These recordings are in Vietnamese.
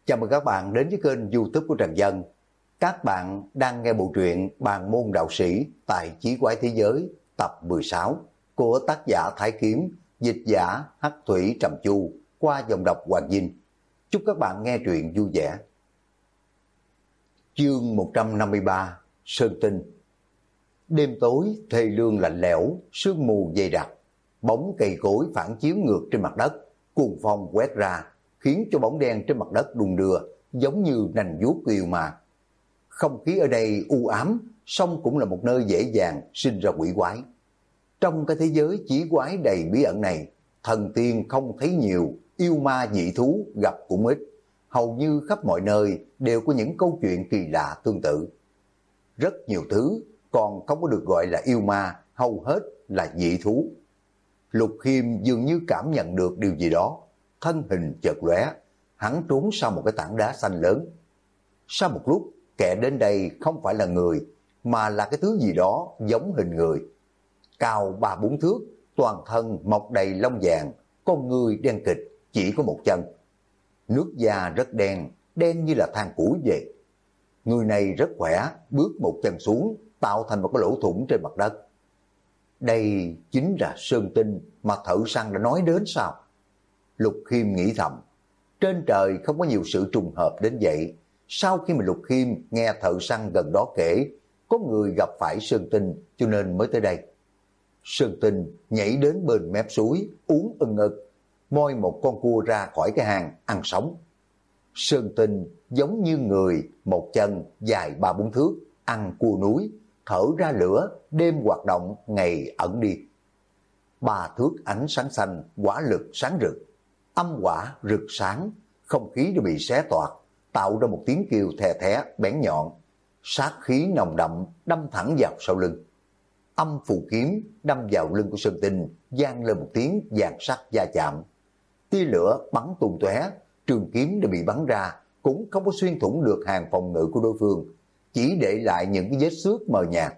Chào mừng các bạn đến với kênh YouTube của Trần Dân. Các bạn đang nghe bộ truyện Bàn môn đạo sĩ tại Chí quái thế giới tập 16 của tác giả Thái Kiếm, dịch giả Hắc Thủy Trầm Chu qua dòng đọc Hoàng Vinh. Chúc các bạn nghe truyện vui vẻ. Chương 153 Sơn Tinh. Đêm tối thê lương lạnh lẽo, sương mù dày đặc, bóng cây cối phản chiếu ngược trên mặt đất, cuồng phong quét ra, khiến cho bóng đen trên mặt đất đung đưa, giống như nành vuốt yêu mà. Không khí ở đây u ám, song cũng là một nơi dễ dàng sinh ra quỷ quái. Trong cái thế giới chí quái đầy bí ẩn này, thần tiên không thấy nhiều, yêu ma dị thú gặp cũng ít. Hầu như khắp mọi nơi đều có những câu chuyện kỳ lạ tương tự. Rất nhiều thứ còn không có được gọi là yêu ma, hầu hết là dị thú. Lục Khiêm dường như cảm nhận được điều gì đó, thân hình chợt lóe, hắn trốn sau một cái tảng đá xanh lớn. Sau một lúc, kẻ đến đây không phải là người, mà là cái thứ gì đó giống hình người. Cao 3-4 thước, toàn thân mọc đầy lông vàng, con người đen kịch, chỉ có một chân. Nước da rất đen, đen như là than củi vậy. Người này rất khỏe, bước một chân xuống, tạo thành một cái lỗ thủng trên mặt đất. Đây chính là Sơn Tinh mà thợ săn đã nói đến sao? Lục Khiêm nghĩ thầm, trên trời không có nhiều sự trùng hợp đến vậy. Sau khi mà Lục Khiêm nghe thợ săn gần đó kể, có người gặp phải Sơn Tinh cho nên mới tới đây. Sơn Tinh nhảy đến bên mép suối, uống ực, moi một con cua ra khỏi cái hang, ăn sống. Sơn Tinh giống như người, một chân dài 3-4 thước, ăn cua núi, thở ra lửa, đêm hoạt động, ngày ẩn đi. 3 thước ánh sáng xanh, quả lực sáng rực, âm quả rực sáng, không khí đã bị xé toạc, tạo ra một tiếng kêu thè thé bén nhọn, sát khí nồng đậm đâm thẳng vào sau lưng. Âm phù kiếm đâm vào lưng của Sơn Tinh, vang lên một tiếng vàng sắc va chạm. Tia lửa bắn tung tóe, trường kiếm đã bị bắn ra, cũng không có xuyên thủng được hàng phòng ngự của đối phương, chỉ để lại những cái vết xước mờ nhạt.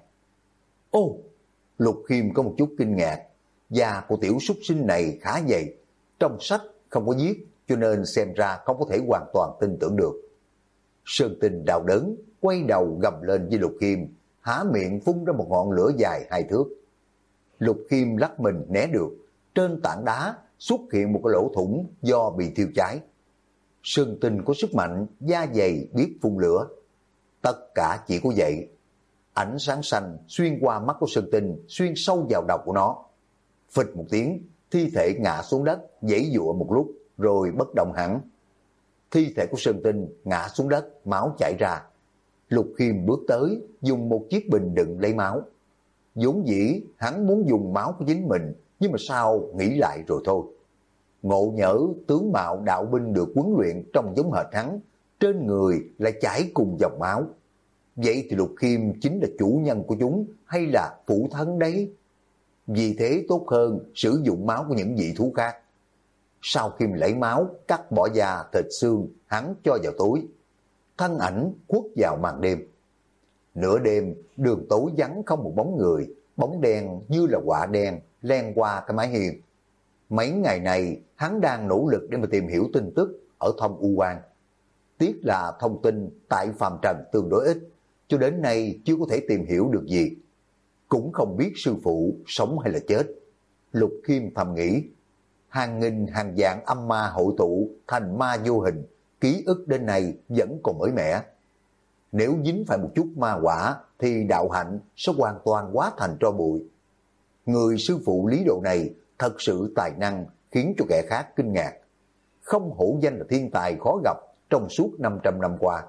Ô, Lục Khiêm có một chút kinh ngạc, da của tiểu súc sinh này khá dày, trong sách không có viết, cho nên xem ra không có thể hoàn toàn tin tưởng được. Sơn Tinh đau đớn, quay đầu gầm lên với Lục Khiêm, há miệng phun ra một ngọn lửa dài 2 thước. Lục Khiêm lắc mình né được, trên tảng đá xuất hiện một cái lỗ thủng do bị thiêu cháy. Sơn Tinh có sức mạnh, da dày biết phun lửa. Tất cả chỉ có vậy. Ánh sáng xanh xuyên qua mắt của Sơn Tinh, xuyên sâu vào đầu của nó. Phịch một tiếng, thi thể ngã xuống đất, giãy giụa một lúc, rồi bất động hẳn. Thi thể của Sơn Tinh ngã xuống đất, máu chảy ra. Lục Khiêm bước tới, dùng một chiếc bình đựng lấy máu. Vốn dĩ hắn muốn dùng máu của chính mình, nhưng mà sao nghĩ lại rồi thôi. Ngộ nhỡ tướng mạo đạo binh được huấn luyện trong giống hệt hắn, trên người lại chảy cùng dòng máu. Vậy thì Lục Khiêm chính là chủ nhân của chúng hay là phụ thân đấy? Vì thế tốt hơn sử dụng máu của những vị thú khác. Sau khi lấy máu, cắt bỏ da, thịt xương, hắn cho vào túi. Thân ảnh khuất vào màn đêm. Nửa đêm, đường tối vắng không một bóng người, bóng đen như là quạ đen len qua cái mái hiên. Mấy ngày này, hắn đang nỗ lực để mà tìm hiểu tin tức ở Thông U Quan. Tiếc là thông tin tại phàm trần tương đối ít, cho đến nay chưa có thể tìm hiểu được gì. Cũng không biết sư phụ sống hay là chết. Lục Khiêm thầm nghĩ, hàng nghìn hàng vạn âm ma hội tụ thành ma vô hình, ký ức đến nay vẫn còn mới mẻ. Nếu dính phải một chút ma quả thì đạo hạnh sẽ hoàn toàn hóa thành tro bụi. Người sư phụ Lý Độ này thật sự tài năng, khiến cho kẻ khác kinh ngạc. Không hổ danh là thiên tài khó gặp trong suốt 500 năm qua.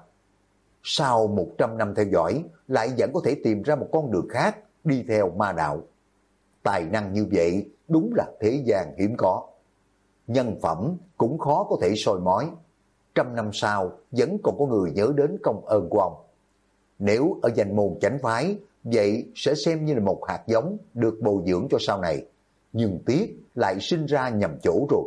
Sau 100 năm theo dõi, lại vẫn có thể tìm ra một con đường khác, đi theo ma đạo. Tài năng như vậy đúng là thế gian hiếm có. Nhân phẩm cũng khó có thể soi mói. 100 năm sau vẫn còn có người nhớ đến công ơn của ông. Nếu ở danh môn chánh phái, vậy sẽ xem như là một hạt giống được bồi dưỡng cho sau này. Nhưng tiếc lại sinh ra nhầm chỗ rồi.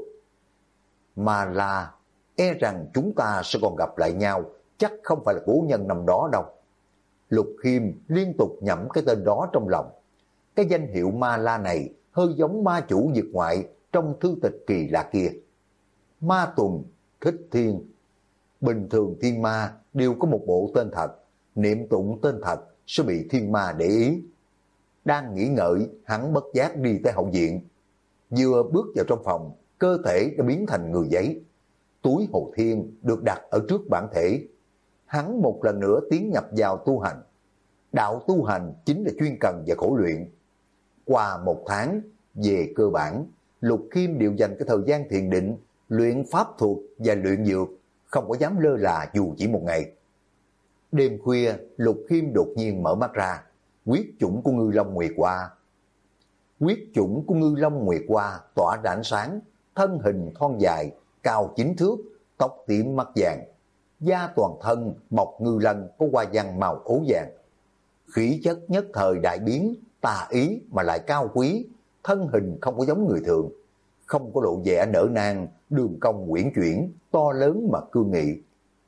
Mà là e rằng chúng ta sẽ còn gặp lại nhau, chắc không phải là cố nhân năm đó đâu. Lục Khiêm liên tục nhẩm cái tên đó trong lòng. Cái danh hiệu Ma La này hơi giống ma chủ vực ngoại trong thư tịch kỳ lạ kia. Ma Tuần, Thích Thiên. Bình thường thiên ma đều có một bộ tên thật, niệm tụng tên thật sẽ bị thiên ma để ý. Đang nghĩ ngợi, hắn bất giác đi tới hậu viện. Vừa bước vào trong phòng, cơ thể đã biến thành người giấy. Túi hồ thiên được đặt ở trước bản thể. Hắn một lần nữa tiến nhập vào tu hành. Đạo tu hành chính là chuyên cần và khổ luyện. Qua 1 tháng, về cơ bản, Lục Khiêm đều dành cái thời gian thiền định, luyện pháp thuật và luyện dược, không có dám lơ là dù chỉ một ngày. Đêm khuya, Lục Khiêm đột nhiên mở mắt ra, huyết chủng của Ngư Long Nguyệt Hoa. Huyết chủng của Ngư Long Nguyệt Hoa tỏa ra ánh sáng, thân hình thon dài, cao 9 thước, tóc tím mắt vàng, da toàn thân mọc ngư lân có hoa văn màu ố vàng. Khí chất nhất thời đại biến, tà ý mà lại cao quý, thân hình không có giống người thường, không có lộ vẻ nở nang, đường cong uyển chuyển, to lớn mà cương nghị.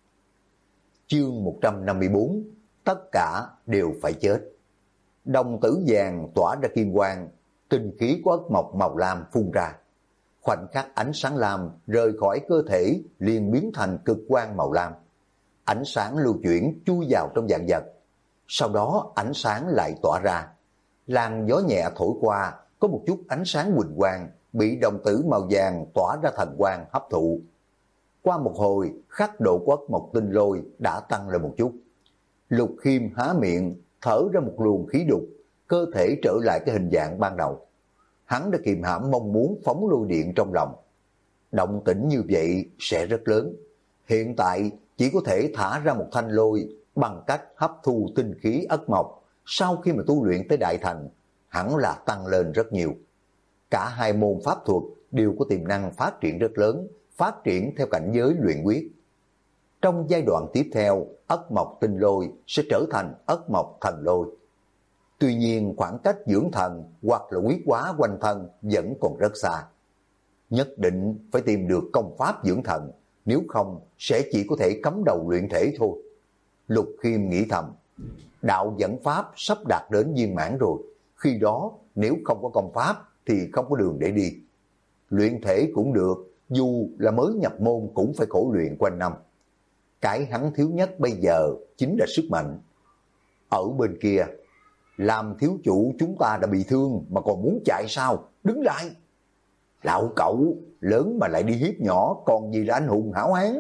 Chương 154, tất cả đều phải chết. Đồng tử vàng tỏa ra kim quang, tinh khí của ất mộc màu lam phun ra. Khoảnh khắc ánh sáng lam rời khỏi cơ thể liền biến thành cực quang màu lam. Ánh sáng lưu chuyển chui vào trong vạn vật. Sau đó ánh sáng lại tỏa ra. Làn gió nhẹ thổi qua, có một chút ánh sáng huỳnh quang bị đồng tử màu vàng tỏa ra thần quang hấp thụ. Qua một hồi, khắc độ của ất mộc tinh lôi đã tăng lên một chút. Lục Khiêm há miệng, thở ra một luồng khí đục, cơ thể trở lại cái hình dạng ban đầu. Hắn đã kiềm hãm mong muốn phóng lôi điện trong lòng. Động tĩnh như vậy sẽ rất lớn. Hiện tại chỉ có thể thả ra một thanh lôi bằng cách hấp thu tinh khí ất mộc. Sau khi mà tu luyện tới đại thành, hẳn là tăng lên rất nhiều. Cả hai môn pháp thuật đều có tiềm năng phát triển rất lớn, phát triển theo cảnh giới luyện quyết. Trong giai đoạn tiếp theo, ất mộc tinh lôi sẽ trở thành ất mộc thần lôi. Tuy nhiên khoảng cách dưỡng thần hoặc là quyết hóa quanh thân vẫn còn rất xa. Nhất định phải tìm được công pháp dưỡng thần, nếu không sẽ chỉ có thể cắm đầu luyện thể thôi. Lục Khiêm nghĩ thầm, đạo dẫn pháp sắp đạt đến viên mãn rồi, khi đó nếu không có công pháp thì không có đường để đi. Luyện thể cũng được, dù là mới nhập môn cũng phải khổ luyện quanh năm. Cái hắn thiếu nhất bây giờ chính là sức mạnh. Ở bên kia, làm thiếu chủ chúng ta đã bị thương mà còn muốn chạy sao? Đứng lại! Lão cẩu, lớn mà lại đi hiếp nhỏ, còn gì là anh hùng hảo hán?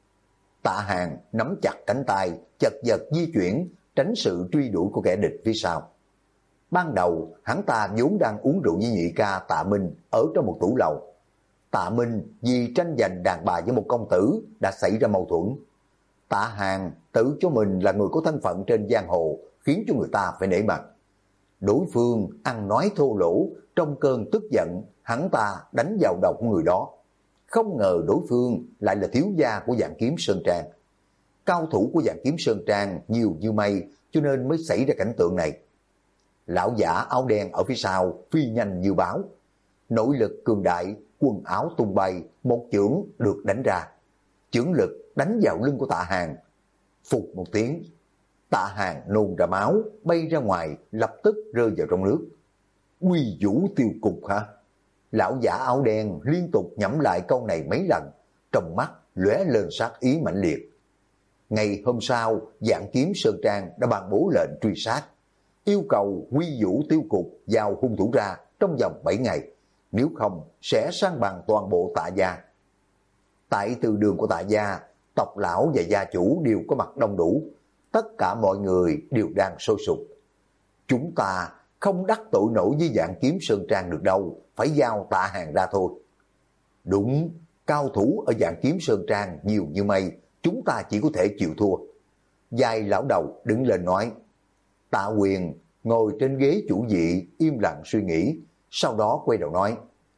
Tạ Hàng nắm chặt cánh tay, chật vật di chuyển, tránh sự truy đuổi của kẻ địch phía sau. Ban đầu, hắn ta vốn đang uống rượu với nhị ca Tạ Minh ở trong một tủ lầu. Tạ Minh vì tranh giành đàn bà với một công tử đã xảy ra mâu thuẫn. Tạ Hàng tự cho mình là người có thân phận trên giang hồ, khiến cho người ta phải nể mặt. Đối phương ăn nói thô lỗ, trong cơn tức giận, hắn ta đánh vào đầu của người đó. Không ngờ đối phương lại là thiếu gia của Vạn Kiếm Sơn Trang. Cao thủ của Vạn Kiếm Sơn Trang nhiều như mây, cho nên mới xảy ra cảnh tượng này. Lão giả áo đen ở phía sau phi nhanh như báo. Nội lực cường đại, quần áo tung bay, một chưởng được đánh ra. Chưởng lực đánh vào lưng của Tạ Hàng. Phụt một tiếng, Tạ Hàng nôn ra máu, bay ra ngoài, lập tức rơi vào trong nước. Quy vũ tiêu cục hả? Lão giả áo đen liên tục nhẩm lại câu này mấy lần, trong mắt lóe lên sát ý mãnh liệt. Ngày hôm sau, Vạn Kiếm Sơn Trang đã ban bố lệnh truy sát, yêu cầu Quy vũ tiêu cục giao hung thủ ra trong vòng 7 ngày, nếu không sẽ san bằng toàn bộ Tạ gia. Tại từ đường của Tạ gia, tộc lão và gia chủ đều có mặt đông đủ, tất cả mọi người đều đang sôi sục. Chúng ta không đắc tội nổi với Vạn Kiếm Sơn Trang được đâu, phải giao Tạ Hàng ra thôi. Đúng, cao thủ ở Vạn Kiếm Sơn Trang nhiều như mây, chúng ta chỉ có thể chịu thua. Giai lão đầu đứng lên nói. Tạ Quyền ngồi trên ghế chủ vị im lặng suy nghĩ, sau đó quay đầu nói,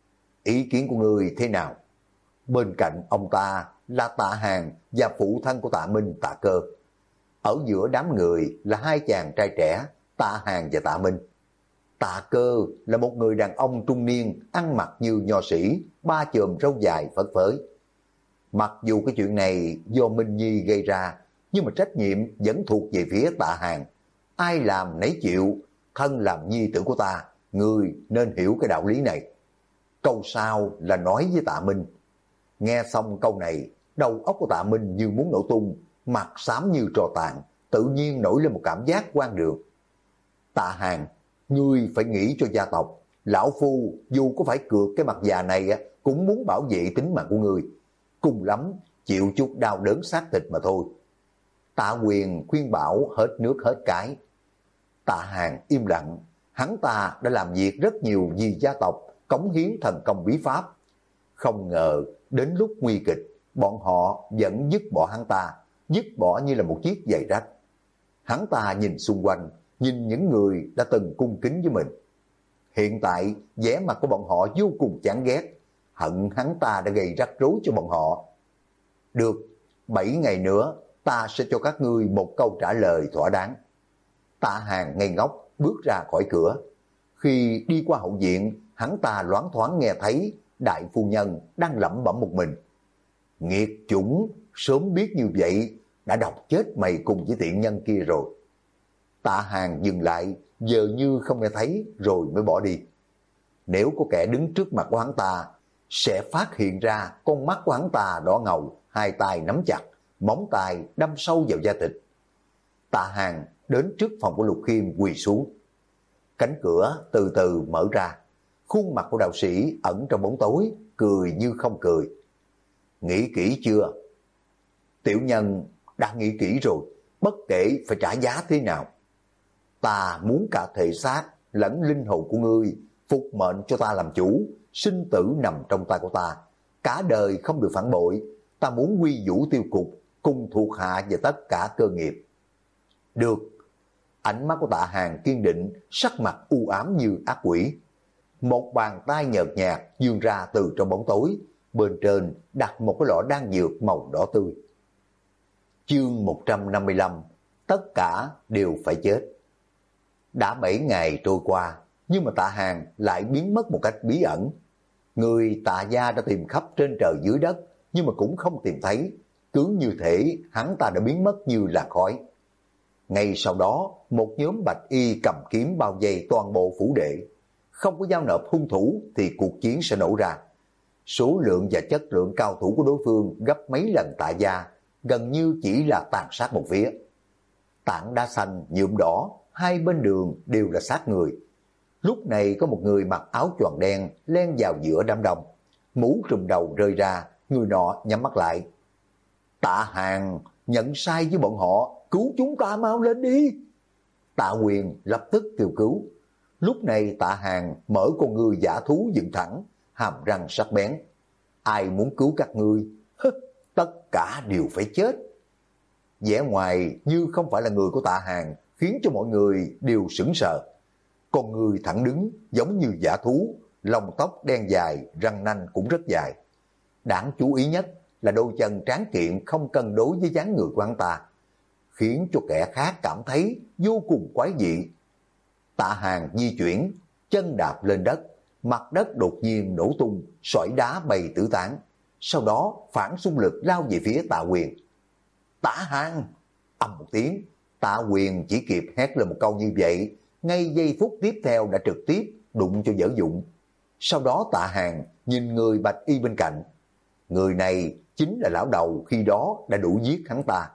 ý kiến của người thế nào? Bên cạnh ông ta là Tạ Hàng và phụ thân của Tạ Minh, Tạ Cơ. Ở giữa đám người là hai chàng trai trẻ, Tạ Hàng và Tạ Minh. Tạ Cơ là một người đàn ông trung niên, ăn mặc như nho sĩ, ba chòm râu dài phất phới. Mặc dù cái chuyện này do Minh Nhi gây ra, nhưng mà trách nhiệm vẫn thuộc về phía Tạ Hàng. Ai làm nấy chịu, thân làm nhi tử của ta, người nên hiểu cái đạo lý này. Câu sau là nói với Tạ Minh. Nghe xong câu này, Đầu óc của Tạ Minh như muốn nổ tung, mặt xám như tro tàn, tự nhiên nổi lên một cảm giác quan đường. Tạ Hàng, ngươi phải nghĩ cho gia tộc, lão phu dù có phải cược cái mặt già này cũng muốn bảo vệ tính mạng của ngươi. Cùng lắm, chịu chút đau đớn xác thịt mà thôi. Tạ Quyền khuyên bảo hết nước hết cái. Tạ Hàng im lặng, hắn ta đã làm việc rất nhiều vì gia tộc, cống hiến thần công bí pháp. Không ngờ, đến lúc nguy kịch, bọn họ vẫn dứt bỏ hắn ta, dứt bỏ như là một chiếc giày rách. Hắn ta nhìn xung quanh, nhìn những người đã từng cung kính với mình. Hiện tại, vẻ mặt của bọn họ vô cùng chán ghét, hận hắn ta đã gây rắc rối cho bọn họ. Được, 7 ngày nữa, ta sẽ cho các ngươi một câu trả lời thỏa đáng. Tạ Hàng ngây ngốc bước ra khỏi cửa. Khi đi qua hậu viện, hắn ta loáng thoáng nghe thấy đại phu nhân đang lẩm bẩm một mình. Nghiệt chủng, sớm biết như vậy, đã độc chết mày cùng với tiện nhân kia rồi. Tạ Hàng dừng lại, giờ như không nghe thấy rồi mới bỏ đi. Nếu có kẻ đứng trước mặt của hắn ta, sẽ phát hiện ra con mắt của hắn ta đỏ ngầu, hai tay nắm chặt, móng tay đâm sâu vào da thịt. Tạ Hàng đến trước phòng của Lục Khiêm quỳ xuống. Cánh cửa từ từ mở ra, khuôn mặt của đạo sĩ ẩn trong bóng tối, cười như không cười. Nghĩ kỹ chưa? Tiểu nhân đã nghĩ kỹ rồi, bất kể phải trả giá thế nào. Ta muốn cả thể xác lẫn linh hồn của ngươi phục mệnh cho ta làm chủ, sinh tử nằm trong tay của ta. Cả đời không được phản bội, ta muốn quy vũ tiêu cục, cùng thuộc hạ và tất cả cơ nghiệp. Được. Ánh mắt của Tạ Hàng kiên định, sắc mặt u ám như ác quỷ. Một bàn tay nhợt nhạt vươn ra từ trong bóng tối, bên trên đặt một cái lọ đan dược màu đỏ tươi. Chương 155, tất cả đều phải chết. Đã 7 ngày trôi qua, nhưng mà Tạ Hàng lại biến mất một cách bí ẩn. Người Tạ gia đã tìm khắp trên trời dưới đất, nhưng mà cũng không tìm thấy. Cứ như thể hắn ta đã biến mất như là khói. Ngay sau đó, một nhóm bạch y cầm kiếm bao vây toàn bộ phủ đệ. Không có giao nộp hung thủ thì cuộc chiến sẽ nổ ra. Số lượng và chất lượng cao thủ của đối phương gấp mấy lần Tạ gia, gần như chỉ là tàn sát một phía. Tảng đá xanh nhuộm đỏ, hai bên đường đều là xác người. Lúc này có một người mặc áo choàng đen len vào giữa đám đông. Mũ trùm đầu rơi ra, người nọ nhắm mắt lại. Tạ Hàng, nhận sai với bọn họ, cứu chúng ta mau lên đi. Tạ Quyền lập tức kêu cứu. Lúc này Tạ Hàng mở con ngươi giả thú dựng thẳng, hàm răng sắc bén. Ai muốn cứu các ngươi, tất cả đều phải chết. Vẻ ngoài như không phải là người của Tạ Hàng, khiến cho mọi người đều sững sờ. Con người thẳng đứng giống như dã thú, lông tóc đen dài, răng nanh cũng rất dài. Đáng chú ý nhất là đôi chân tráng kiện không cân đối với dáng người của hắn ta, khiến cho kẻ khác cảm thấy vô cùng quái dị. Tạ Hàng di chuyển, chân đạp lên đất, mặt đất đột nhiên nổ tung, sỏi đá bay tứ tán. Sau đó phản xung lực lao về phía Tạ Quyền. Tạ Hàng! Ầm một tiếng, Tạ Quyền chỉ kịp hét lên một câu như vậy, ngay giây phút tiếp theo đã trực tiếp đụng cho dở dụng. Sau đó Tạ Hàng nhìn người bạch y bên cạnh. Người này chính là lão đầu khi đó đã đủ giết hắn ta.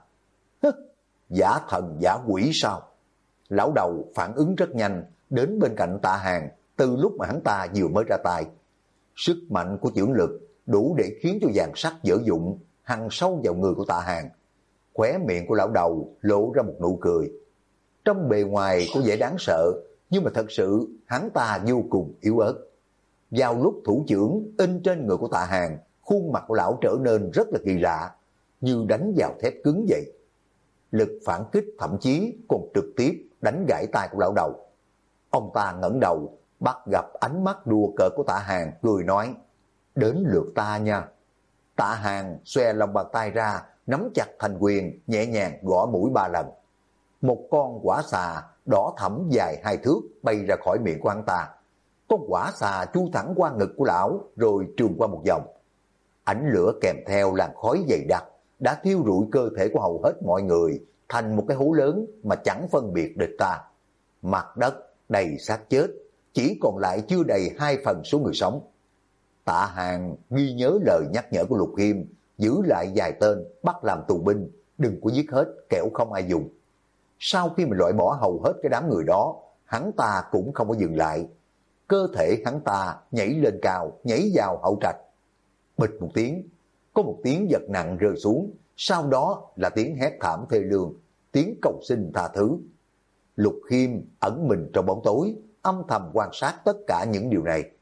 Giả thần giả quỷ sao? Lão đầu phản ứng rất nhanh, đến bên cạnh Tạ Hàng từ lúc mà hắn ta vừa mới ra tay. Sức mạnh của chưởng lực đủ để khiến cho dàn sắt dở dụng hằn sâu vào người của Tạ Hàng. Khóe miệng của lão đầu lộ ra một nụ cười. Trong bề ngoài có vẻ đáng sợ, nhưng mà thật sự hắn ta vô cùng yếu ớt. Vào lúc thủ chưởng in trên người của Tạ Hàng, khuôn mặt của lão trở nên rất là kỳ lạ, như đánh vào thép cứng vậy. Lực phản kích thậm chí còn trực tiếp đánh gãy tay của lão đầu. Ông ta ngẩng đầu, bắt gặp ánh mắt đùa cợt của Tạ Hàng, cười nói, đến lượt ta nha. Tạ Hàng xòe lòng bàn tay ra, nắm chặt thành quyền, nhẹ nhàng gõ mũi 3 lần. Một con quả xà đỏ thẫm dài 2 thước bay ra khỏi miệng của hắn ta. Con quả xà chui thẳng qua ngực của lão rồi trường qua một vòng. Ánh lửa kèm theo làn khói dày đặc đã thiêu rụi cơ thể của hầu hết mọi người thành một cái hố lớn mà chẳng phân biệt địch ta. Mặt đất đầy xác chết, chỉ còn lại chưa đầy 2 phần số người sống. Tạ Hàng ghi nhớ lời nhắc nhở của Lục Khiêm, giữ lại vài tên bắt làm tù binh, đừng có giết hết kẻo không ai dùng. Sau khi mình loại bỏ hầu hết cái đám người đó, hắn ta cũng không có dừng lại. Cơ thể hắn ta nhảy lên cao, nhảy vào hậu trạch. Bịch một tiếng, có một tiếng vật nặng rơi xuống, sau đó là tiếng hét thảm thê lương, tiếng cầu xin tha thứ. Lục Khiêm ẩn mình trong bóng tối, âm thầm quan sát tất cả những điều này.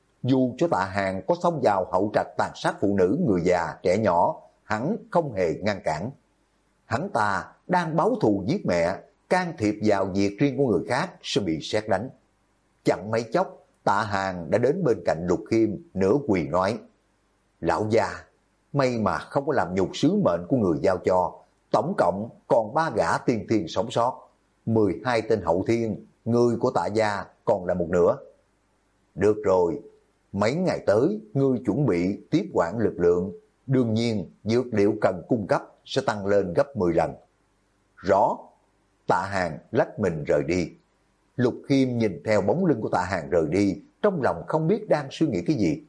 Dù cho Tạ Hàng có xông vào hậu trạch tàn sát phụ nữ, người già, trẻ nhỏ, hắn không hề ngăn cản. Hắn ta đang báo thù giết mẹ, can thiệp vào việc riêng của người khác sẽ bị sét đánh. Chẳng mấy chốc, Tạ Hàng đã đến bên cạnh Lục Khiêm, nửa quỳ nói: Lão già, may mà không có làm nhục sứ mệnh của người giao cho, tổng cộng còn 3 gã tiên thiên sống sót, 12 tên hậu thiên, người của Tạ gia còn là một nửa. Được rồi, mấy ngày tới ngươi chuẩn bị tiếp quản lực lượng, đương nhiên dược liệu cần cung cấp sẽ tăng lên gấp 10 lần. Rõ. Tạ Hàng lách mình rời đi. Lục Khiêm nhìn theo bóng lưng của Tạ Hàng rời đi, trong lòng không biết đang suy nghĩ cái gì.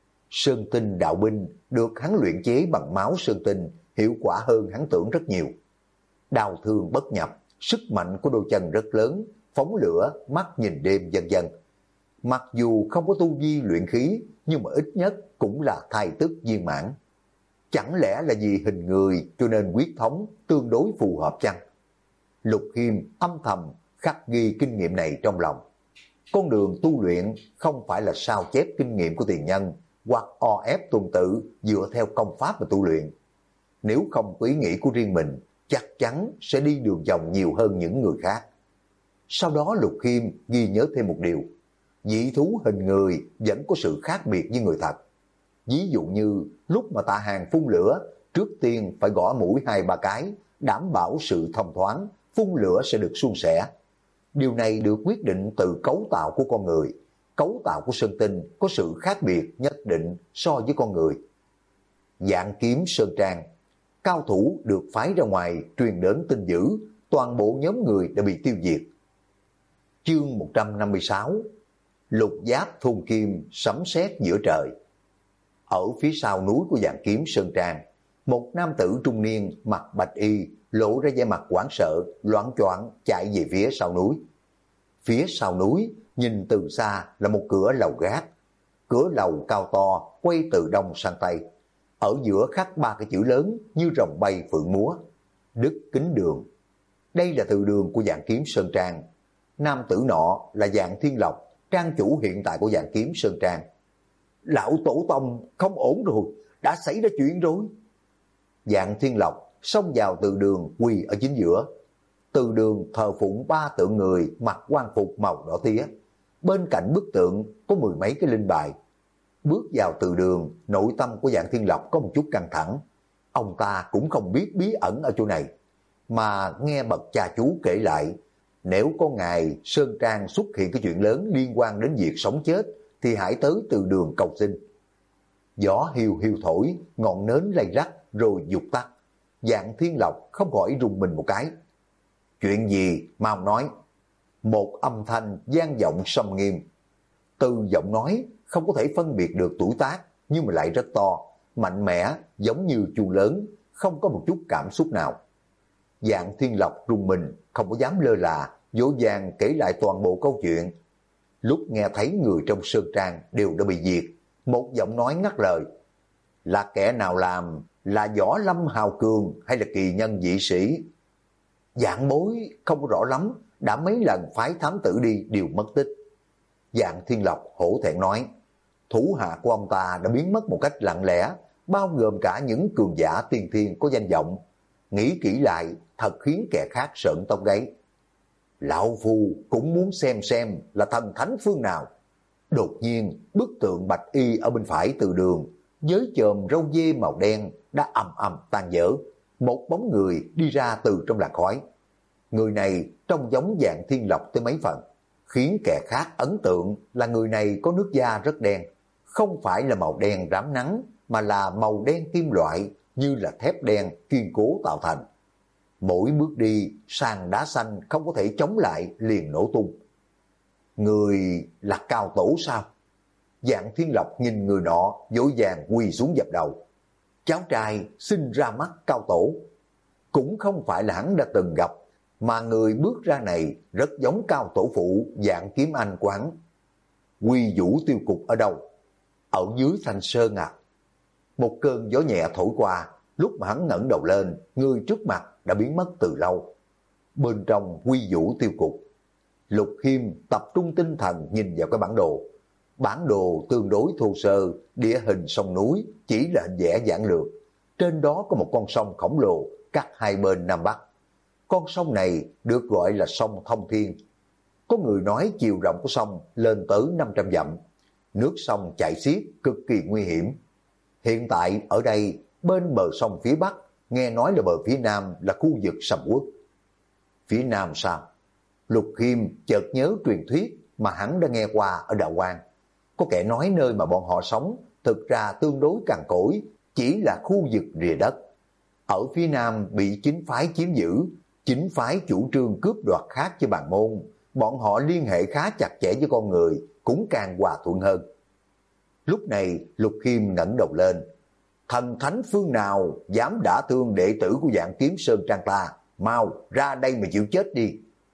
Sơn tinh đạo binh được hắn luyện chế bằng máu sơn tinh, hiệu quả hơn hắn tưởng rất nhiều. Đào thương bất nhập, sức mạnh của đôi chân rất lớn, phóng lửa, mắt nhìn đêm vân vân. Mặc dù không có tu vi luyện khí, nhưng mà ít nhất cũng là thai tức viên mãn. Chẳng lẽ là vì hình người cho nên huyết thống tương đối phù hợp chăng? Lục Khiêm âm thầm khắc ghi kinh nghiệm này trong lòng. Con đường tu luyện không phải là sao chép kinh nghiệm của tiền nhân hoặc o ép tuần tự dựa theo công pháp mà tu luyện. Nếu không có ý nghĩ của riêng mình, chắc chắn sẽ đi đường vòng nhiều hơn những người khác. Sau đó Lục Khiêm ghi nhớ thêm một điều: dị thú hình người vẫn có sự khác biệt với người thật. Ví dụ như lúc mà Tạ Hàng phun lửa, trước tiên phải gõ mũi 2-3 cái, đảm bảo sự thông thoáng, phun lửa sẽ được suôn sẻ. Điều này được quyết định từ cấu tạo của con người. Cấu tạo của sơn tinh có sự khác biệt nhất định so với con người. Vạn Kiếm Sơn Trang, cao thủ được phái ra ngoài truyền đến tin dữ, toàn bộ nhóm người đã bị tiêu diệt. Chương 156, Lục Giáp thôn kim sấm sét giữa trời. Ở phía sau núi của Vạn Kiếm Sơn Trang, một nam tử trung niên mặc bạch y lộ ra vẻ mặt hoảng sợ, loạng choạng chạy về phía sau núi. Phía sau núi nhìn từ xa là một cửa lầu gác. Cửa lầu cao to quay từ đông sang tây. Ở giữa khắc 3 cái chữ lớn như rồng bay phượng múa: Đức Kính Đường. Đây là từ đường của Vạn Kiếm Sơn Trang. Nam tử nọ là Vạn Thiên Lộc, trang chủ hiện tại của Vạn Kiếm Sơn Trang. Lão tổ tông không ổn rồi, đã xảy ra chuyện rồi. Vạn Thiên Lộc xông vào từ đường quỳ ở chính giữa. Từ đường thờ phụng 3 tượng người mặc quan phục màu đỏ tía. Bên cạnh bức tượng có 10 mấy cái linh bài. Bước vào từ đường, nội tâm của Vạn Thiên Lộc có một chút căng thẳng. Ông ta cũng không biết bí ẩn ở chỗ này, mà nghe bậc cha chú kể lại, nếu có ngày Sơn Trang xuất hiện cái chuyện lớn liên quan đến việc sống chết, thì hãy tới từ đường cầu xin. Gió hiu hiu thổi, ngọn nến lay rắc rồi vụt tắt. Vạn Thiên Lộc không khỏi rùng mình một cái. Chuyện gì mau nói. Một âm thanh vang vọng sâm nghiêm. Từ giọng nói không có thể phân biệt được tuổi tác, nhưng mà lại rất to, mạnh mẽ, giống như chuông lớn, không có một chút cảm xúc nào. Vạn Thiên Lộc rùng mình, không có dám lơ là, vỗ vàng kể lại toàn bộ câu chuyện. Lúc nghe thấy người trong Sơn Trang đều đã bị diệt, một giọng nói ngắt lời: Là kẻ nào làm? Là Võ Lâm hào cường hay là kỳ nhân dị sĩ? Vạn bối không rõ lắm, đã mấy lần phái thám tử đi đều mất tích. Vạn Thiên Lộc hổ thẹn nói: Thủ hạ của ông ta đã biến mất một cách lặng lẽ, bao gồm cả những cường giả tiên thiên có danh vọng. Nghĩ kỹ lại thật khiến kẻ khác sợn tóc gáy. Lão Phu cũng muốn xem là thần thánh phương nào. Đột nhiên bức tượng bạch y ở bên phải từ đường với chòm râu dê màu đen đã ầm ầm tan vỡ. Một bóng người đi ra từ trong làn khói. Người này trông giống Vạn Thiên Lộc tới mấy phần, khiến kẻ khác ấn tượng là người này có nước da rất đen, không phải là màu đen rám nắng, mà là màu đen kim loại, như là thép đen kiên cố tạo thành. Mỗi bước đi, sàn đá xanh không có thể chống lại liền nổ tung. Người là cao tổ sao? Vạn Thiên Lộc nhìn người nọ vội vàng quỳ xuống dập đầu. cháu trai sinh ra mắt cao tổ. Cũng không phải là hắn đã từng gặp, mà người bước ra này rất giống cao tổ phụ Dạng Kiếm Anh của hắn. Quy Vũ tiêu cục ở đâu? Ở dưới Thanh Sơn à? Một cơn gió nhẹ thổi qua, lúc mà hắn ngẩng đầu lên, người trước mặt đã biến mất từ lâu. Bên trong Quy Vũ tiêu cục, Lục Khiêm tập trung tinh thần nhìn vào cái bản đồ. Bản đồ tương đối thô sơ, địa hình sông núi chỉ là hình vẽ giản lược. Trên đó có một con sông khổng lồ cắt hai bên Nam Bắc. Con sông này được gọi là sông Thông Thiên. Có người nói chiều rộng của sông lên tới 500 dặm. Nước sông chảy xiết cực kỳ nguy hiểm. Hiện tại ở đây, bên bờ sông phía Bắc, nghe nói là bờ phía Nam là khu vực sầm uất. Phía Nam sao? Lục Khiêm chợt nhớ truyền thuyết mà hắn đã nghe qua ở Đạo Quan. Có kẻ nói nơi mà bọn họ sống thực ra tương đối cằn cỗi, chỉ là khu vực rìa đất. Ở phía Nam bị chính phái chiếm giữ, chính phái chủ trương cướp đoạt khác với bàn môn. Bọn họ liên hệ khá chặt chẽ với con người, cũng càng hòa thuận hơn. Lúc này Lục Khiêm ngẩng đầu lên. Thần thánh phương nào dám đả thương đệ tử của Dạng Kiếm Sơn Trang ta? Mau ra đây mà chịu chết đi.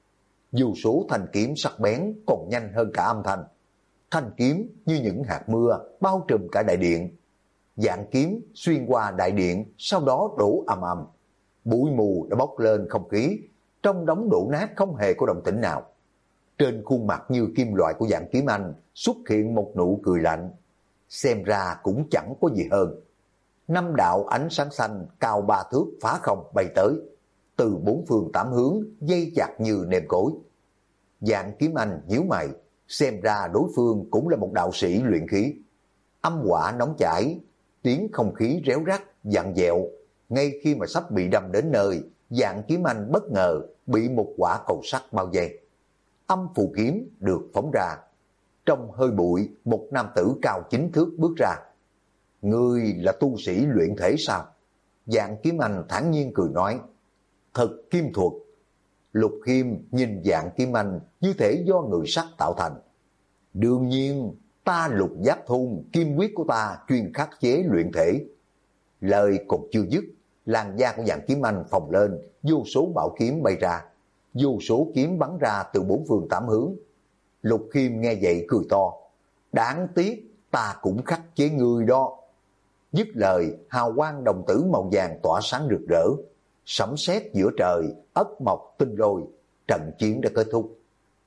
Dù số thanh kiếm sắc bén còn nhanh hơn cả âm thanh. Thanh kiếm như những hạt mưa bao trùm cả đại điện. Dạng kiếm xuyên qua đại điện, sau đó đổ ầm ầm. Bụi mù đã bốc lên không khí, trong đống đổ nát không hề có động tĩnh nào. Trên khuôn mặt như kim loại của Dạng Kiếm Anh xuất hiện một nụ cười lạnh. Xem ra cũng chẳng có gì hơn. 5 đạo ánh sáng xanh cao 3 thước phá không bay tới, từ 4 phương 8 hướng dây chặt như nêm cối. Dạng Kiếm Anh nhíu mày, xem ra đối phương cũng là một đạo sĩ luyện khí. Âm hỏa nóng chảy, tiếng không khí réo rắt, vặn vẹo. Ngay khi mà sắp bị đâm đến nơi, Dạng Kiếm Anh bất ngờ bị một quả cầu sắt bao vây. Âm phù kiếm được phóng ra. Trong hơi bụi, một nam tử cao 9 thước bước ra. Ngươi là tu sĩ luyện thể sao? Dạng Kiếm Anh thản nhiên cười nói. Thật kim thuật. Lục Khiêm nhìn Dạng Kiếm Anh như thể do người sắt tạo thành. Đương nhiên, ta Lục Giáp Thôn, kim quyết của ta chuyên khắc chế luyện thể. Lời còn chưa dứt, làn da của Dạng Kiếm Anh phồng lên, vô số bảo kiếm bay ra. Vô số kiếm bắn ra từ 4 phương 8 hướng. Lục Khiêm nghe vậy cười to. Đáng tiếc, ta cũng khắc chế ngươi đó. Dứt lời, hào quang đồng tử màu vàng tỏa sáng rực rỡ. Sấm sét giữa trời, ất mộc tinh lôi, trận chiến đã kết thúc.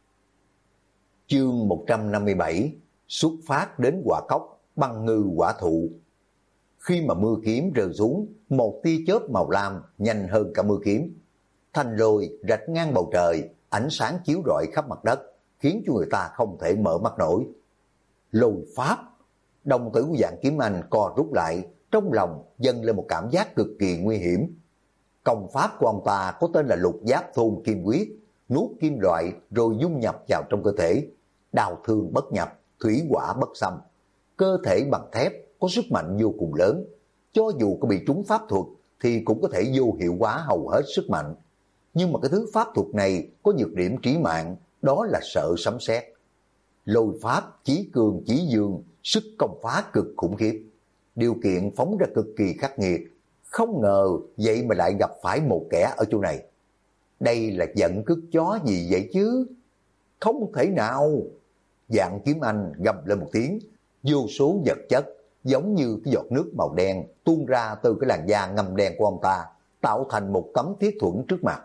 Chương 157, xuất phát đến Quả Cốc, băng ngư quả thụ. Khi mà mưa kiếm rơi xuống, một tia chớp màu lam nhanh hơn cả mưa kiếm. Thanh lôi rạch ngang bầu trời, ánh sáng chiếu rọi khắp mặt đất, khiến cho người ta không thể mở mắt nổi. Lôi pháp, đồng tử của Dạng Kiếm Anh co rút lại, trong lòng dâng lên một cảm giác cực kỳ nguy hiểm. Công pháp của ông ta có tên là Lục Giáp Thôn Kim Quyết, nuốt kim loại rồi dung nhập vào trong cơ thể. Đào thương bất nhập, thủy hỏa bất xâm. Cơ thể bằng thép có sức mạnh vô cùng lớn. Cho dù có bị trúng pháp thuật thì cũng có thể vô hiệu hóa hầu hết sức mạnh. Nhưng mà cái thứ pháp thuật này có nhược điểm trí mạng, đó là sợ sấm sét. Lôi pháp chí cường chí dương, sức công phá cực khủng khiếp. Điều kiện phóng ra cực kỳ khắc nghiệt. Không ngờ vậy mà lại gặp phải một kẻ ở chỗ này. Đây là giận cứt chó gì vậy chứ? Không thể nào. Dạng Kiếm Anh gầm lên một tiếng, vô số vật chất giống như cái giọt nước màu đen tuôn ra từ cái làn da ngăm đen của ông ta, tạo thành một tấm thiết thuẫn trước mặt.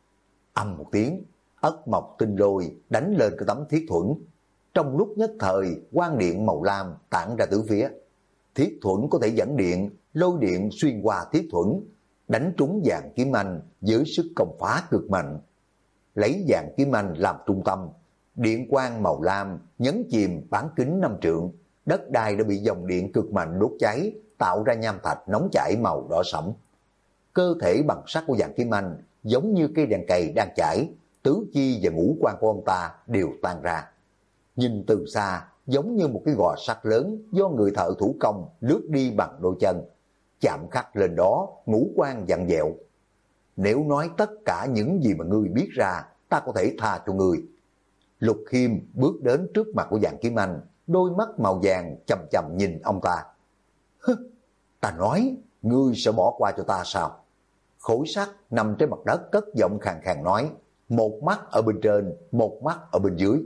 Âm một tiếng, ất mộc tinh lôi đánh lên cái tấm thiết thuẫn. Trong lúc nhất thời, quang điện màu lam tản ra tứ phía. Thiết thuẫn có thể dẫn điện, lôi điện xuyên qua thiết thuẫn, đánh trúng Dạng Kiếm Anh với sức công phá cực mạnh. Lấy Dạng Kiếm Anh làm trung tâm, điện quang màu lam nhấn chìm bán kính 5 trượng, đất đai đã bị dòng điện cực mạnh đốt cháy, tạo ra nham thạch nóng chảy màu đỏ sẫm. Cơ thể bằng sắt của Dạng Kiếm Anh giống như cây đèn cày đang chảy, tứ chi và ngũ quan của ông ta đều tan ra. Nhìn từ xa, giống như một cái gò sắt lớn do người thợ thủ công lướt đi bằng đôi chân. Chạm khắc lên đó, ngũ quan vặn vẹo. Nếu nói tất cả những gì mà ngươi biết ra, ta có thể tha cho ngươi. Lục Khiêm bước đến trước mặt của Dạng Kiếm Anh, đôi mắt màu vàng chằm chằm nhìn ông ta. Ta nói, ngươi sẽ bỏ qua cho ta sao? Khối sắt nằm trên mặt đất cất giọng khàn khàn nói, một mắt ở bên trên, một mắt ở bên dưới.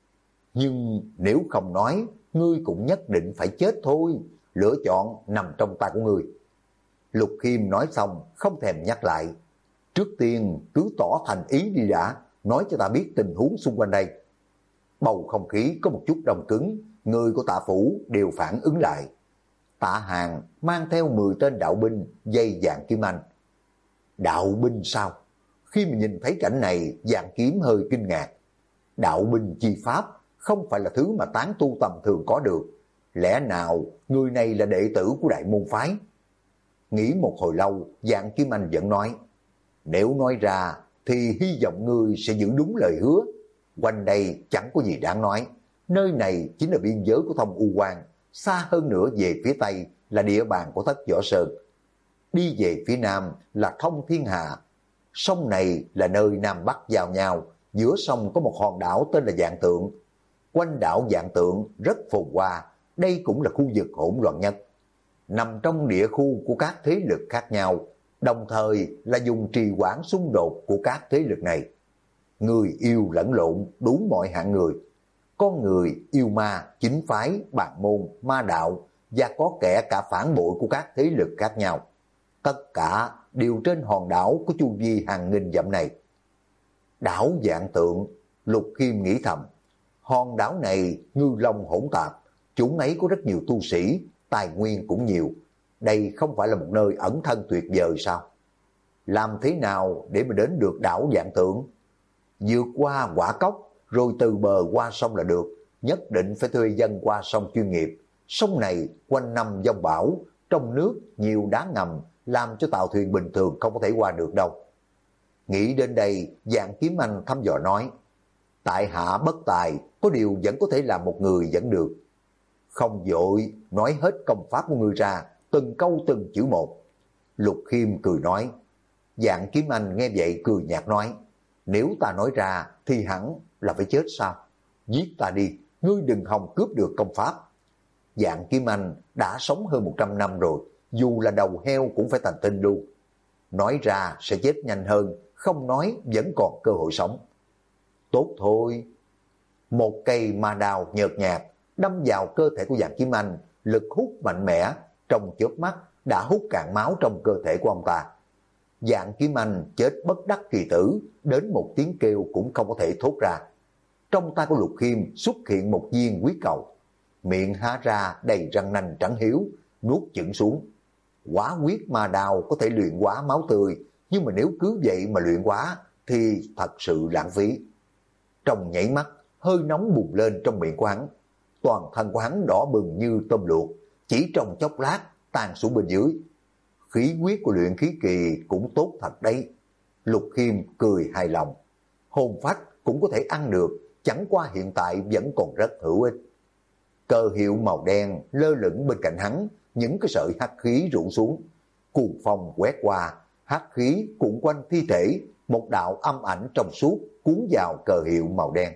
Nhưng nếu không nói, ngươi cũng nhất định phải chết thôi, lựa chọn nằm trong tay của ngươi. Lục Khiêm nói xong không thèm nhắc lại, trước tiên cứ tỏ thành ý đi đã, nói cho ta biết tình huống xung quanh đây. Bầu không khí có một chút đông cứng, người của Tạ Phủ đều phản ứng lại. Tạ Hàng mang theo 10 tên đạo binh dây Vạn Kiếm Anh. Đạo binh sao? Khi mà nhìn thấy cảnh này, Vạn Kiếm hơi kinh ngạc. Đạo binh chi pháp không phải là thứ mà tán tu tầm thường có được. Lẽ nào người này là đệ tử của đại môn phái? Nghĩ một hồi lâu, Vạn Kiếm Anh vẫn nói, nếu nói ra thì hy vọng ngươi sẽ giữ đúng lời hứa. Quanh đây chẳng có gì đáng nói. Nơi này chính là biên giới của Thông U Quan, xa hơn nữa về phía Tây là địa bàn của Thất Võ Sơn. Đi về phía Nam là Thông Thiên Hà. Sông này là nơi Nam Bắc giao nhau, giữa sông có một hòn đảo tên là Vạn Tượng. Quanh đảo Vạn Tượng rất phồn hoa, đây cũng là khu vực hỗn loạn nhất. Nằm trong địa khu của các thế lực khác nhau, đồng thời là dùng trì hoãn xung đột của các thế lực này. Người yêu lẫn lộn đủ mọi hạng người. Con người, yêu ma, chính phái, bàn môn, ma đạo và có kẻ cả phản bội của các thế lực khác nhau. Tất cả đều trên hòn đảo có chu vi hàng nghìn dặm này. Đảo Vạn Tượng, Lục Khiêm nghĩ thầm, hòn đảo này ngư long hỗn tạp, chúng ấy có rất nhiều tu sĩ, tài nguyên cũng nhiều. Đây không phải là một nơi ẩn thân tuyệt vời sao? Làm thế nào để mà đến được đảo Vạn Tượng? Vượt qua Quả Cốc rồi từ bờ qua sông là được, nhất định phải thuê dân qua sông chuyên nghiệp. Sông này quanh năm giông bão, trong nước nhiều đá ngầm, làm cho tàu thuyền bình thường không có thể qua được đâu. Nghĩ đến đây, Vạn Kiếm Anh thăm dò nói, tại hạ bất tài, có điều vẫn có thể làm một người vẫn được. Không vội, nói hết công pháp của ngươi ra, từng câu từng chữ một. Lục Khiêm cười nói. Vạn Kiếm Anh nghe vậy cười nhạt nói, nếu ta nói ra thì hẳn là phải chết sao? Giết ta đi, ngươi đừng hòng cướp được công pháp. Vạn Kiếm Anh đã sống hơn 100 năm rồi, dù là đầu heo cũng phải thành tinh luôn. Nói ra sẽ chết nhanh hơn, không nói vẫn còn cơ hội sống. Tốt thôi. Một cây ma đao nhợt nhạt đâm vào cơ thể của Vạn Kiếm Anh, lực hút mạnh mẽ, trong chớp mắt đã hút cạn máu trong cơ thể của ông ta. Vạn Kiếm Anh chết bất đắc kỳ tử, đến một tiếng kêu cũng không có thể thốt ra. Trong tay của Lục Khiêm xuất hiện một viên huyết cầu, miệng há ra đầy răng nanh trắng hiếu, nuốt chửng xuống. Hóa huyết ma đao có thể luyện hóa máu tươi, nhưng mà nếu cứ vậy mà luyện hóa thì thật sự lãng phí. Trong nhảy mắt, hơi nóng bùng lên trong miệng của hắn. Toàn thân của hắn đỏ bừng như tôm luộc, chỉ trong chốc lát tan xuống bên dưới. Khí huyết của luyện khí kỳ cũng tốt thật đấy. Lục Khiêm cười hài lòng. Hồn phách cũng có thể ăn được, chẳng qua hiện tại vẫn còn rất hữu ích. Cờ hiệu màu đen lơ lửng bên cạnh hắn, những cái sợi hắc khí rủ xuống. Cuồng phong quét qua, hắc khí cuộn quanh thi thể, một đạo âm ảnh trong suốt cuốn vào cờ hiệu màu đen.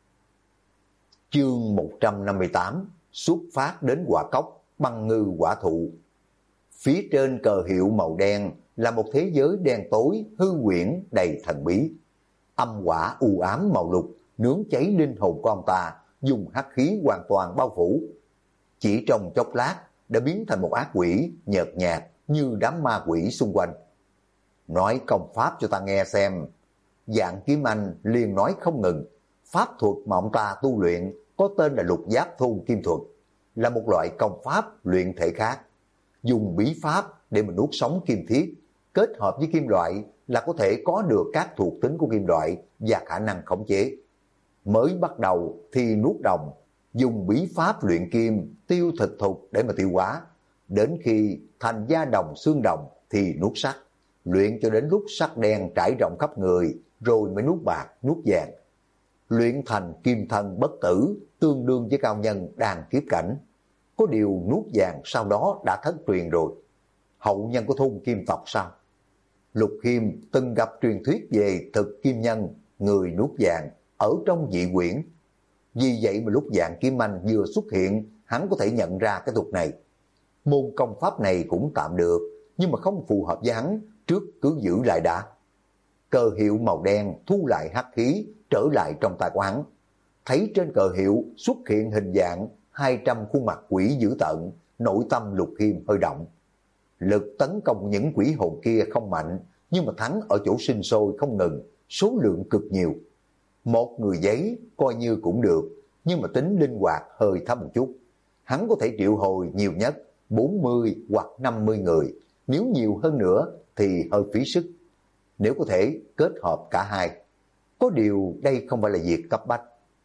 Chương 158, xuất phát đến Quả Cốc, băng ngư quả thụ. Phía trên cờ hiệu màu đen là một thế giới đen tối, hư huyễn đầy thần bí. Âm quả u ám màu lục nướng cháy linh hồn của ông ta, dùng hắc khí hoàn toàn bao phủ. Chỉ trong chốc lát đã biến thành một ác quỷ nhợt nhạt như đám ma quỷ xung quanh. Nói công pháp cho ta nghe xem. Vạn Kiếm Anh liền nói không ngừng. Pháp thuật mà ông ta tu luyện có tên là Lục Giáp Thôn Kim Thuật, là một loại công pháp luyện thể khác. Dùng bí pháp để mà nuốt sống kim thiết, kết hợp với kim loại là có thể có được các thuộc tính của kim loại và khả năng khống chế. Mới bắt đầu thì nuốt đồng, dùng bí pháp luyện kim tiêu thịt thục để mà tiêu hóa. Đến khi thành da đồng xương đồng thì nuốt sắt, luyện cho đến lúc sắt đen trải rộng khắp người rồi mới nuốt bạc, nuốt vàng. Luyện thành kim thân bất tử, tương đương với cao nhân đang kiếp cảnh. Có điều nuốt vàng sau đó đã thất truyền rồi. Hậu nhân của thôn kim tộc sao? Lục Khiêm từng gặp truyền thuyết về thực kim nhân, người nuốt vàng, ở trong dị quyển. Vì vậy mà lúc Vạn Kiếm Anh vừa xuất hiện, hắn có thể nhận ra cái thuật này. Môn công pháp này cũng tạm được, nhưng mà không phù hợp với hắn, trước cứ giữ lại đã. Cờ hiệu màu đen thu lại hắc khí trở lại trong tay của hắn. Thấy trên cờ hiệu xuất hiện hình dạng 200 khuôn mặt quỷ dữ tợn, nội tâm Lục Khiêm hơi động. Lực tấn công những quỷ hồn kia không mạnh, nhưng mà thắng ở chỗ sinh sôi không ngừng, số lượng cực nhiều. Một người giấy coi như cũng được, nhưng mà tính linh hoạt hơi thấp một chút. Hắn có thể triệu hồi nhiều nhất 40 hoặc 50 người, nếu nhiều hơn nữa thì hơi phí sức. Nếu có thể kết hợp cả hai. Có điều đây không phải là việc cấp bách.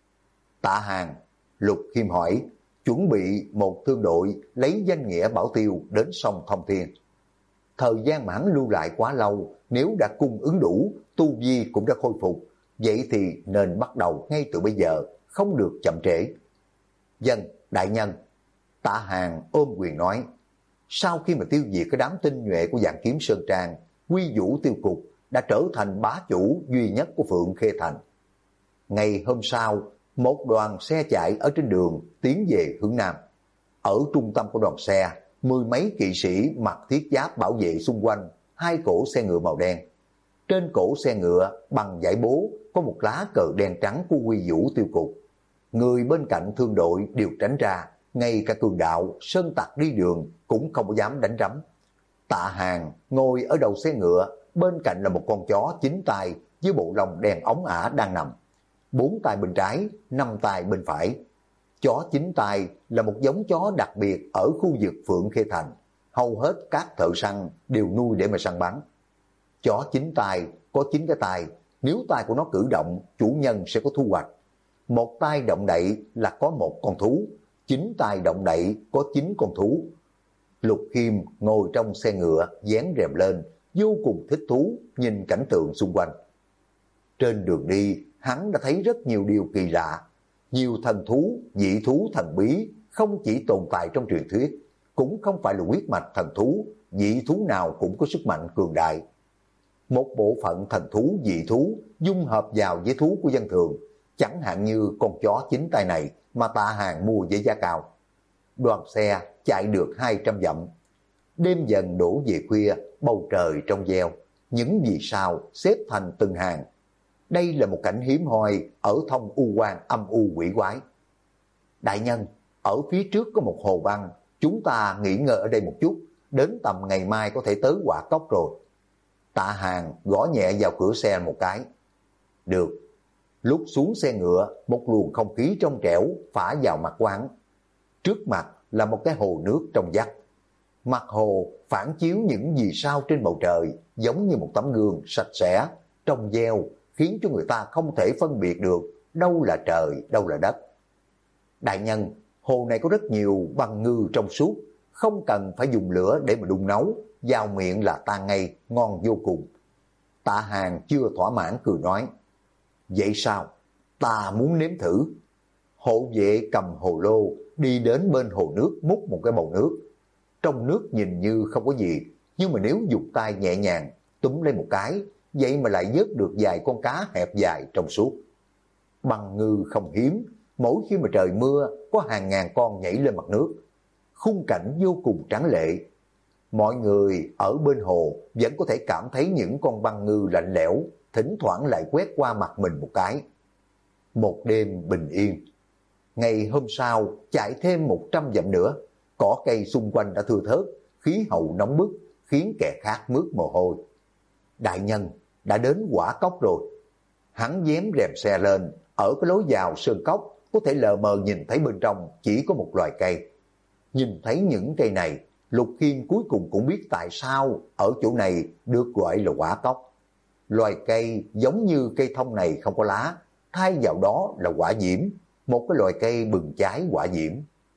Tạ Hàng, Lục Khiêm hỏi, chuẩn bị một thương đội lấy danh nghĩa bảo tiêu đến sông Thông Thiên. Thời gian mà hắn lưu lại quá lâu, nếu đã cung ứng đủ, tu vi cũng đã khôi phục, vậy thì nên bắt đầu ngay từ bây giờ, không được chậm trễ. Dân, đại nhân. Tạ Hàng ôm quyền nói, sau khi mà tiêu diệt cái đám tinh nhuệ của Vạn Kiếm Sơn Trang, Quy Vũ Tiêu Cục đã trở thành bá chủ duy nhất của Phượng Khê Thành. Ngày hôm sau, một đoàn xe chạy ở trên đường tiến về hướng Nam. Ở trung tâm của đoàn xe, 10 mấy kỵ sĩ mặc thiết giáp bảo vệ xung quanh hai cỗ xe ngựa màu đen. Trên cổ xe ngựa bằng vải bố có một lá cờ đen trắng của Quy Vũ Tiêu Cục. Người bên cạnh thương đội đều tránh ra, ngay cả cường đạo sơn tặc đi đường cũng không dám đánh rắm. Tạ Hàng ngồi ở đầu xe ngựa, bên cạnh là một con chó 9 tay với bộ lông đen óng ả đang nằm. 4 tay bên trái, 5 tay bên phải. Chó 9 tay là một giống chó đặc biệt ở khu vực Phượng Khê Thành. Hầu hết các thợ săn đều nuôi để mà săn bắn. Chó 9 tay có 9 cái tay, nếu tay của nó cử động, chủ nhân sẽ có thu hoạch. Một tay động đậy là có một con thú, 9 tay động đậy có 9 con thú. Lục Khiêm ngồi trong xe ngựa, dán rèm lên, vô cùng thích thú nhìn cảnh tượng xung quanh. Trên đường đi, hắn đã thấy rất nhiều điều kỳ lạ. Nhiều thần thú, dị thú thần bí không chỉ tồn tại trong truyền thuyết, cũng không phải là huyết mạch thần thú, dị thú nào cũng có sức mạnh cường đại. Một bộ phận thần thú, dị thú dung hợp vào với thú của dân thường, chẳng hạn như con chó 9 tay này mà Tạ Hàng mua với giá cao. Đoàn xe chạy được 200 dặm. Đêm dần đổ về khuya, bầu trời trong veo, những vì sao xếp thành từng hàng. Đây là một cảnh hiếm hoi ở thông u quan âm u quỷ quái. Đại nhân, ở phía trước có một hồ băng, chúng ta nghỉ ngơi ở đây một chút, đến tầm ngày mai có thể tới Quả Cốc rồi. Tạ Hàng gõ nhẹ vào cửa xe một cái. Được. Lúc xuống xe ngựa, một luồng không khí trong trẻo phả vào mặt quán. Trước mặt là một cái hồ nước trong vắt. Mặt hồ phản chiếu những vì sao trên bầu trời, giống như một tấm gương sạch sẽ, trong veo, khiến cho người ta không thể phân biệt được đâu là trời, đâu là đất. Đại nhân, hồ này có rất nhiều băng ngư trong suốt, không cần phải dùng lửa để mà đun nấu, vào miệng là tan ngay, ngon vô cùng. Tạ Hàng chưa thỏa mãn cười nói, vậy sao? Ta muốn nếm thử. Hộ vệ cầm hồ lô, đi đến bên hồ nước múc một cái bầu nước. Trong nước nhìn như không có gì, nhưng mà nếu dùng tay nhẹ nhàng, túm lấy một cái, vậy mà lại vớt được vài con cá hẹp dài trong suốt. Băng ngư không hiếm, mỗi khi mà trời mưa, có hàng ngàn con nhảy lên mặt nước. Khung cảnh vô cùng tráng lệ. Mọi người ở bên hồ vẫn có thể cảm thấy những con băng ngư lạnh lẽo, thỉnh thoảng lại quét qua mặt mình một cái. Một đêm bình yên. Ngày hôm sau, chạy thêm 100 dặm nữa, cỏ cây xung quanh đã thưa thớt, khí hậu nóng bức, khiến kẻ khác mướt mồ hôi. Đại nhân, đã đến Quả Cốc rồi. Hắn vén rèm xe lên, ở cái lối vào sơn cốc, có thể lờ mờ nhìn thấy bên trong chỉ có một loài cây. Nhìn thấy những cây này, Lục Khiêm cuối cùng cũng biết tại sao ở chỗ này được gọi là Quả Cốc. Loài cây giống như cây thông này không có lá, thay vào đó là quả diễm, một cái loài cây bừng cháy quả diễm.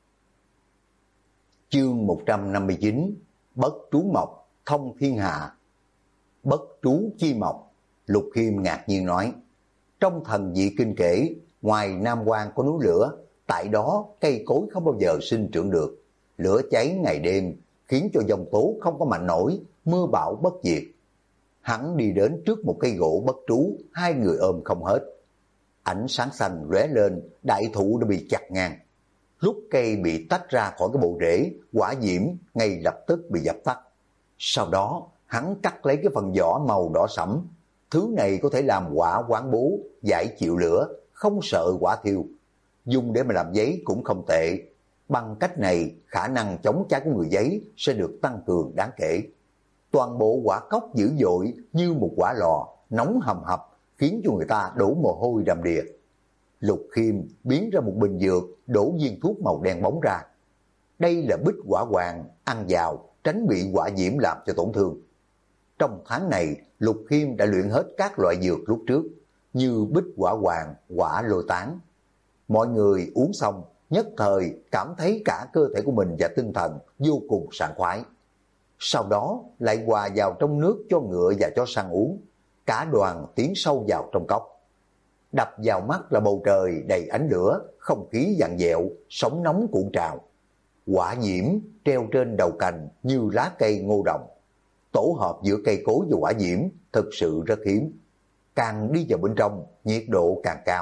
Chương 159, Bất trú mộc, thông thiên hạ. Bất trú chi mộc, Lục Khiêm ngạc nhiên nói. Trong thần dị kinh kể, ngoài Nam Quan có núi lửa, tại đó cây cối không bao giờ sinh trưởng được. Lửa cháy ngày đêm, khiến cho dòng tố không có mạnh nổi, mưa bão bất diệt. Hắn đi đến trước một cây gỗ bất trú, hai người ôm không hết. Ánh sáng xanh lóe lên, đại thụ đã bị chặt ngang. Lúc cây bị tách ra khỏi cái bộ rễ, quả diễm ngay lập tức bị dập tắt. Sau đó hắn cắt lấy cái phần vỏ màu đỏ sẫm. Thứ này có thể làm quả quán bố, giải chịu lửa, không sợ quả thiêu. Dùng để mà làm giấy cũng không tệ. Bằng cách này, khả năng chống cháy của người giấy sẽ được tăng cường đáng kể. Toàn bộ quả cốc dữ dội như một quả lò, nóng hầm hập, khiến cho người ta đổ mồ hôi đầm đìa. Lục Khiêm biến ra một bình dược, đổ viên thuốc màu đen bóng ra. Đây là bích hỏa hoàng, ăn vào, tránh bị hỏa diễm làm cho tổn thương. Trong tháng này, Lục Khiêm đã luyện hết các loại dược lúc trước, như bích hỏa hoàng, hỏa lôi tán. Mọi người uống xong, nhất thời cảm thấy cả cơ thể của mình và tinh thần vô cùng sảng khoái. Sau đó lại hòa vào trong nước cho ngựa và chó săn uống. Cả đoàn tiến sâu vào trong cốc. Đập vào mắt là bầu trời đầy ánh lửa, không khí vặn vẹo, sóng nóng cuộn trào. Hỏa diễm treo trên đầu cành như lá cây ngô đồng. Tổ hợp giữa cây cối và hỏa diễm thực sự rất hiếm. Càng đi vào bên trong, nhiệt độ càng cao.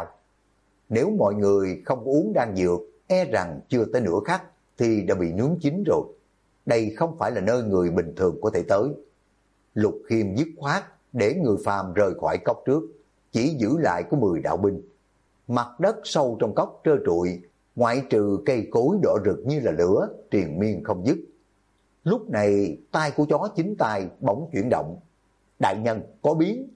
Nếu mọi người không uống đan dược, e rằng chưa tới nửa khắc thì đã bị nướng chín rồi. Đây không phải là nơi người bình thường có thể tới. Lục Khiêm dứt khoát để người phàm rời khỏi cốc trước, chỉ giữ lại có 10 đạo binh. Mặt đất sâu trong cốc trơ trụi, ngoại trừ cây cối đỏ rực như là lửa, triền miên không dứt. Lúc này tay của chó Chính Tài bỗng chuyển động. Đại nhân có biến.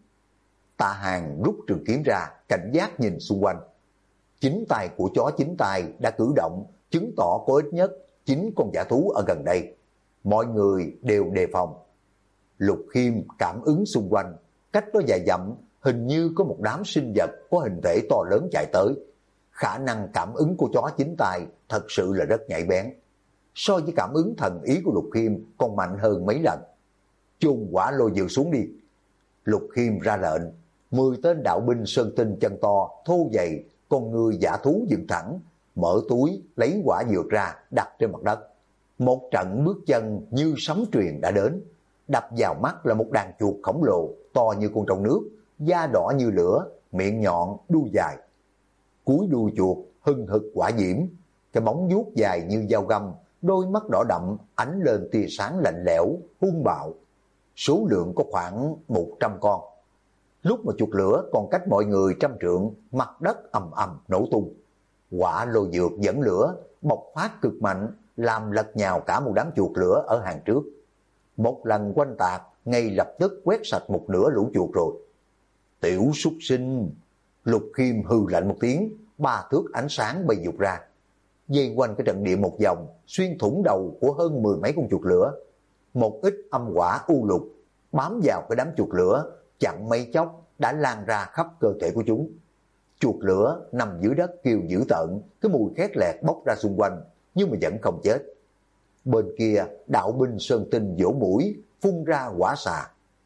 Tạ Hàng rút trường kiếm ra, cảnh giác nhìn xung quanh. Chính tay của chó Chính Tài đã cử động, chứng tỏ có ít nhất 9 con dã thú ở gần đây. Mọi người đều đề phòng. Lục Khiêm cảm ứng xung quanh, cách đó vài dặm, hình như có một đám sinh vật có hình thể to lớn chạy tới. Khả năng cảm ứng của chó Chính Tài thật sự là rất nhạy bén. So với cảm ứng thần ý của Lục Khiêm còn mạnh hơn mấy lần. Chôn quả lôi dược xuống đi. Lục Khiêm ra lệnh, 10 tên đạo binh sơn tinh chân to, thô dày, con người dã thú dựng thẳng, mở túi lấy quả dược ra đặt trên mặt đất. Một trận bước chân như sấm truyền đã đến. Đập vào mắt là một đàn chuột khổng lồ, to như con trâu nước, da đỏ như lửa, miệng nhọn, đuôi dài. Cuối đuôi chuột hừng hực quả diễm, cái bóng vuốt dài như dao găm, đôi mắt đỏ đậm ánh lên tia sáng lạnh lẽo, hung bạo. Số lượng có khoảng 100 con. Lúc mà chuột lửa còn cách mọi người 100 trượng, mặt đất ầm ầm nổ tung. Quả lôi dược dẫn lửa, bộc phát cực mạnh, làm lật nhào cả một đám chuột lửa ở hàng trước. Một lần quanh tạc, ngay lập tức quét sạch một nửa lũ chuột rồi. Tiểu súc sinh! Lục Khiêm hừ lạnh một tiếng, 3 thước ánh sáng bay vụt ra. Dây quanh cái trận địa một vòng, xuyên thủng đầu của hơn 10 mấy con chuột lửa. Một ít âm hỏa u lục bám vào cái đám chuột lửa, chặn mấy chốc đã lan ra khắp cơ thể của chúng. Chuột lửa nằm dưới đất kêu dữ tợn, cái mùi khét lẹt bốc ra xung quanh, nhưng mà vẫn không chết. Bên kia, đạo binh sơn tinh vỗ mũi, phun ra hỏa xà.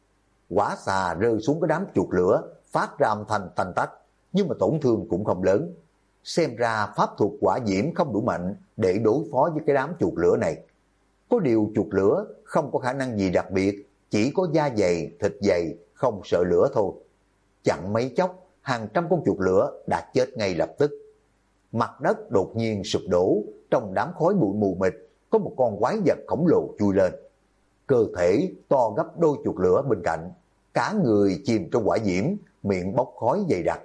Hỏa xà rơi xuống cái đám chuột lửa, phát ra âm thanh tanh tách, nhưng mà tổn thương cũng không lớn. Xem ra pháp thuật hỏa diễm không đủ mạnh để đối phó với cái đám chuột lửa này. Có điều chuột lửa không có khả năng gì đặc biệt, chỉ có da dày, thịt dày, không sợ lửa thôi. Chặn mấy chốc, hàng trăm con chuột lửa đã chết ngay lập tức. Mặt đất đột nhiên sụp đổ, trong đám khói bụi mù mịt, có một con quái vật khổng lồ chui lên. Cơ thể to gấp đôi chuột lửa bên cạnh, cả người chìm trong hỏa diễm, miệng bốc khói dày đặc.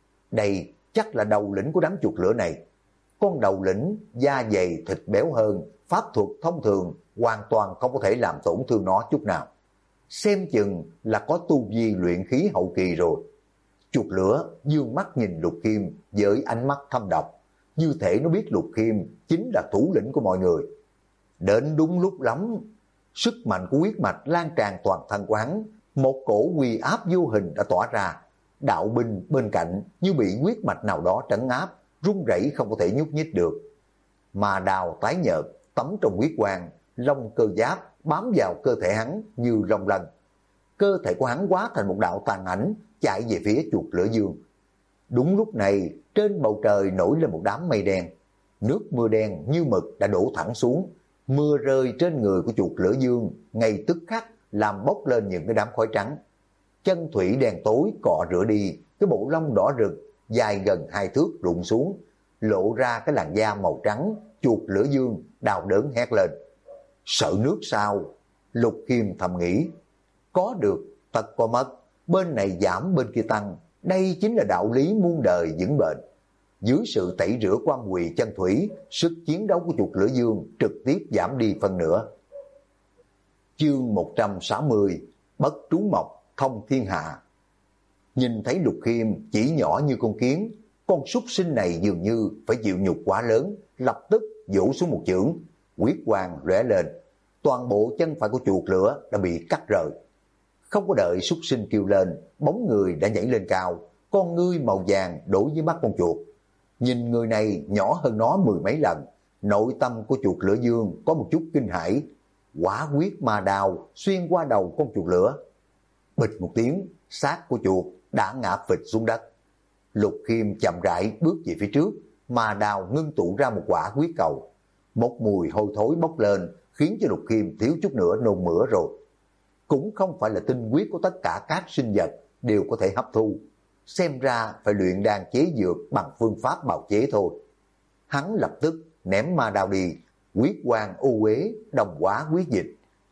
Đây chắc là đầu lĩnh của đám chuột lửa này. Con đầu lĩnh, da dày thịt béo hơn, pháp thuật thông thường, hoàn toàn không có thể làm tổn thương nó chút nào. Xem chừng là có tu vi luyện khí hậu kỳ rồi. Chuột lửa dương mắt nhìn Lục Khiêm với ánh mắt thâm độc, như thể nó biết Lục Khiêm chính là thủ lĩnh của mọi người. Đến đúng lúc lắm, sức mạnh của huyết mạch lan tràn toàn thân của hắn, một cổ uy áp vô hình đã tỏa ra. Đạo binh bên cạnh như bị huyết mạch nào đó trấn áp, run rẩy không có thể nhúc nhích được. Mà đào tái nhợt, tắm trong huyết quang, lông cơ giáp bám vào cơ thể hắn như rồng lân. Cơ thể của hắn hóa thành một đạo tàn ảnh chạy về phía chuột lửa dương. Đúng lúc này, trên bầu trời nổi lên một đám mây đen. Nước mưa đen như mực đã đổ thẳng xuống. Mưa rơi trên người của chuột lửa dương, ngay tức khắc làm bốc lên những cái đám khói trắng. Chân thủy đen tối cọ rửa đi, cái bộ lông đỏ rực, dài gần 2 thước rụng xuống, lộ ra cái làn da màu trắng. Chuột lửa dương đau đớn hét lên. Sợ nước sao? Lục Khiêm thầm nghĩ, có được tất có mất, bên này giảm bên kia tăng, đây chính là đạo lý muôn đời vững bền. Dưới sự tẩy rửa của âm quỳ chân thủy, sức chiến đấu của chuột lửa dương trực tiếp giảm đi phân nửa. Chương 160, bất trú mộc thông thiên hạ. Nhìn thấy Lục Khiêm chỉ nhỏ như con kiến, con súc sinh này dường như phải chịu nhục quá lớn, lập tức vỗ xuống một chưởng, huyết quang lóe lên, toàn bộ chân phải của chuột lửa đã bị cắt rời. Không có đợi súc sinh kêu lên, bóng người đã nhảy lên cao, con ngươi màu vàng đổ với mắt con chuột. Nhìn người này nhỏ hơn nó mười mấy lần, nội tâm của chuột lửa dương có một chút kinh hãi. Quả quyết ma đao xuyên qua đầu con chuột lửa. Bịch một tiếng, xác của chuột đã ngã phịch xuống đất. Lục Khiêm chậm rãi bước về phía trước, ma đao ngưng tụ ra một quả huyết cầu. Một mùi hôi thối bốc lên, khiến cho Lục Khiêm thiếu chút nữa nôn mửa rồi. Cũng không phải là tinh huyết của tất cả các sinh vật đều có thể hấp thu. Xem ra phải luyện đan chế dược bằng phương pháp bào chế thôi. Hắn lập tức ném ma đao đi, huyết quang ô uế, đồng hóa huyết dịch.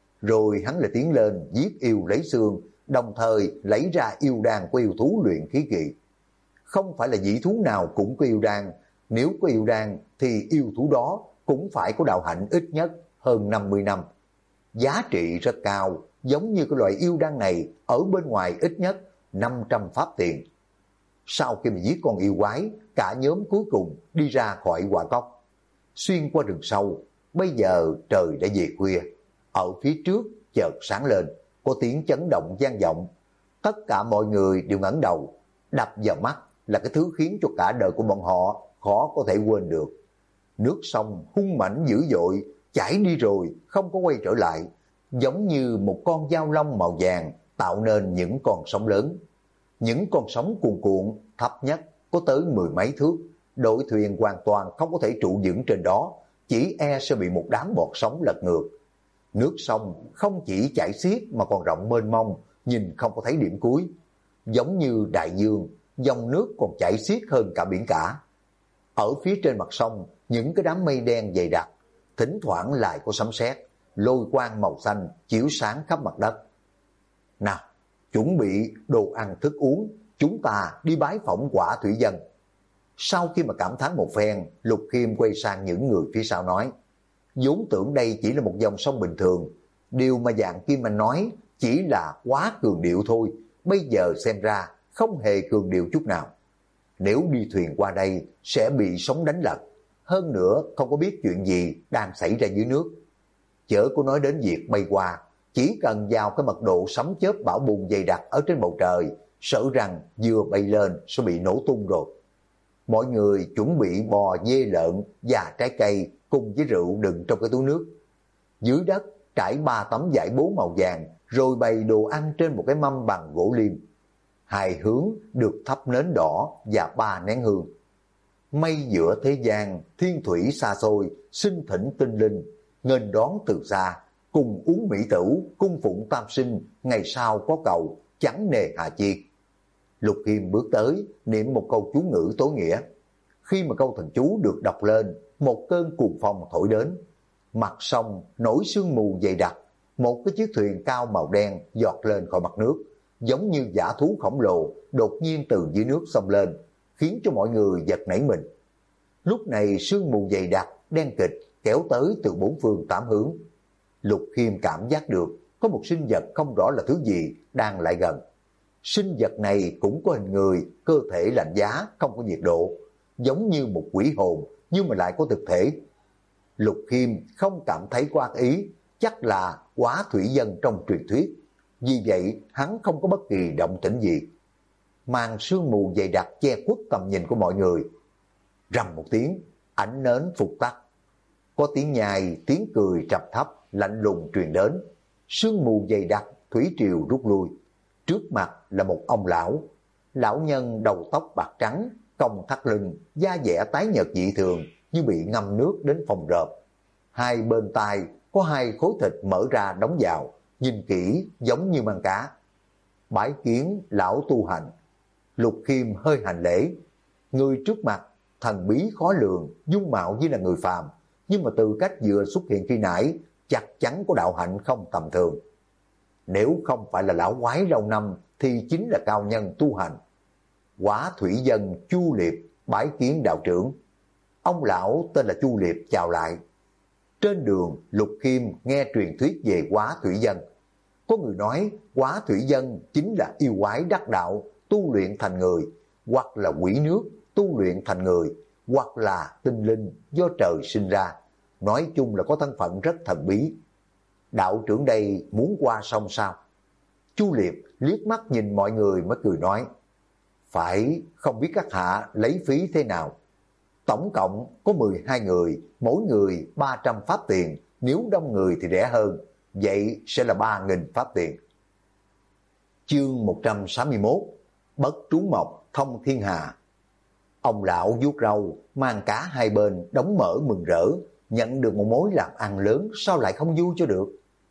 Rồi hắn lại tiến lên giết yêu lấy xương, đồng thời lấy ra yêu đan của yêu thú luyện khí kỵ. Không phải là dĩ thú nào cũng có yêu đan, nếu có yêu đan thì yêu thú đó cũng phải có đạo hạnh ít nhất hơn 50 năm. Giá trị rất cao, giống như cái loại yêu đan này ở bên ngoài ít nhất 500 pháp tiền. Sau khi mà giết con yêu quái, cả nhóm cuối cùng đi ra khỏi quả cốc. Xuyên qua rừng sâu, bây giờ trời đã về khuya. Ở phía trước chợt sáng lên, có tiếng chấn động vang vọng. Tất cả mọi người đều ngẩng đầu, đập vào mắt là cái thứ khiến cho cả đời của bọn họ khó có thể quên được. Nước sông hung mãnh dữ dội, chảy đi rồi không có quay trở lại, giống như một con dao long màu vàng tạo nên những con sóng lớn. Những con sóng cuồn cuộn thấp nhất có tới mười mấy thước, đội thuyền hoàn toàn không có thể trụ vững trên đó, chỉ e sẽ bị một đám bọt sóng lật ngược. Nước sông không chỉ chảy xiết mà còn rộng mênh mông, nhìn không có thấy điểm cuối. Giống như đại dương, dòng nước còn chảy xiết hơn cả biển cả. Ở phía trên mặt sông, những cái đám mây đen dày đặc, thỉnh thoảng lại có sấm sét, lôi quang màu xanh chiếu sáng khắp mặt đất. Nào, chuẩn bị đồ ăn thức uống, chúng ta đi bái phỏng Quả Thủy Dân. Sau khi mà cảm thán một phen, Lục Khiêm quay sang những người phía sau nói, vốn tưởng đây chỉ là một dòng sông bình thường, điều mà Dạng Kim Anh nói chỉ là quá cường điệu thôi, bây giờ xem ra không hề cường điệu chút nào. Nếu đi thuyền qua đây sẽ bị sóng đánh lật, hơn nữa không có biết chuyện gì đang xảy ra dưới nước. Chớ có nói đến việc bay qua, chỉ cần vào cái mật độ sấm chớp bão bùng dày đặc ở trên bầu trời, sợ rằng vừa bay lên sẽ bị nổ tung rồi. Mọi người chuẩn bị bò, dê, lợn và trái cây cùng với rượu đựng trong cái túi nước. Dưới đất trải 3 tấm vải bố màu vàng, rồi bày đồ ăn trên một cái mâm bằng gỗ liêm. 2 hướng được thắp nến đỏ và 3 nén hương. Mây giữa thế gian, thiên thủy xa xôi, sinh thỉnh tinh linh, nghênh đón từ xa, cùng uống mỹ tửu, cung phụng tam sinh, ngày sau có cầu, chẳng nề hà chi. Lục Khiêm bước tới, niệm một câu chú ngữ tối nghĩa. Khi mà câu thần chú được đọc lên, một cơn cuồng phong thổi đến. Mặt sông nổi sương mù dày đặc, một cái chiếc thuyền cao màu đen giọt lên khỏi mặt nước, giống như dã thú khổng lồ đột nhiên từ dưới nước xông lên, khiến cho mọi người giật nảy mình. Lúc này sương mù dày đặc, đen kịt kéo tới từ 4 phương 8 hướng. Lục Khiêm cảm giác được có một sinh vật không rõ là thứ gì đang lại gần. Sinh vật này cũng có hình người, cơ thể lạnh giá, không có nhiệt độ, giống như một quỷ hồn nhưng mà lại có thực thể. Lục Khiêm không cảm thấy có ác ý, chắc là Quá Thủy Dân trong truyền thuyết. Vì vậy hắn không có bất kỳ động tĩnh gì. Màn sương mù dày đặc che khuất tầm nhìn của mọi người. Rầm một tiếng, ánh nến phục tắt. Có tiếng nhai, tiếng cười trầm thấp, lạnh lùng truyền đến. Sương mù dày đặc, thủy triều rút lui. Trước mặt là một ông lão. Lão nhân đầu tóc bạc trắng, cong thắt lưng, da dẻ tái nhợt dị thường như bị ngâm nước đến phòng rợp. Hai bên tai có 2 khối thịt mở ra đóng vào, nhìn kỹ giống như măng cá. Bái kiến lão tu hành. Lục Khiêm hơi hành lễ. Người trước mặt thần bí khó lường, dung mạo như là người phàm, nhưng mà từ cách vừa xuất hiện khi nãy chắc chắn có đạo hạnh không tầm thường. Nếu không phải là lão quái lâu năm thì chính là cao nhân tu hành. Quả thủy dân Chu Liệp bái kiến đạo trưởng. Ông lão tên là Chu Liệp chào lại. Trên đường, Lục Khiêm nghe truyền thuyết về Quá Thủy Dân. Có người nói Quá Thủy Dân chính là yêu quái đắc đạo tu luyện thành người, hoặc là quỷ nước tu luyện thành người, hoặc là tinh linh do trời sinh ra. Nói chung là có thân phận rất thần bí. Đạo trưởng đây muốn qua sông sao? Chu Liệp liếc mắt nhìn mọi người mới cười nói, phải, không biết các hạ lấy phí thế nào. Tổng cộng có 12 người, mỗi người 300 pháp tiền, nếu đông người thì rẻ hơn, vậy sẽ là 3.000 pháp tiền. Chương 161, Bất Trú Mộc thông thiên hà. Ông lão vuốt râu, mang cá hai bên, đóng mở mừng rỡ, nhận được một mối làm ăn lớn, sao lại không vui cho được.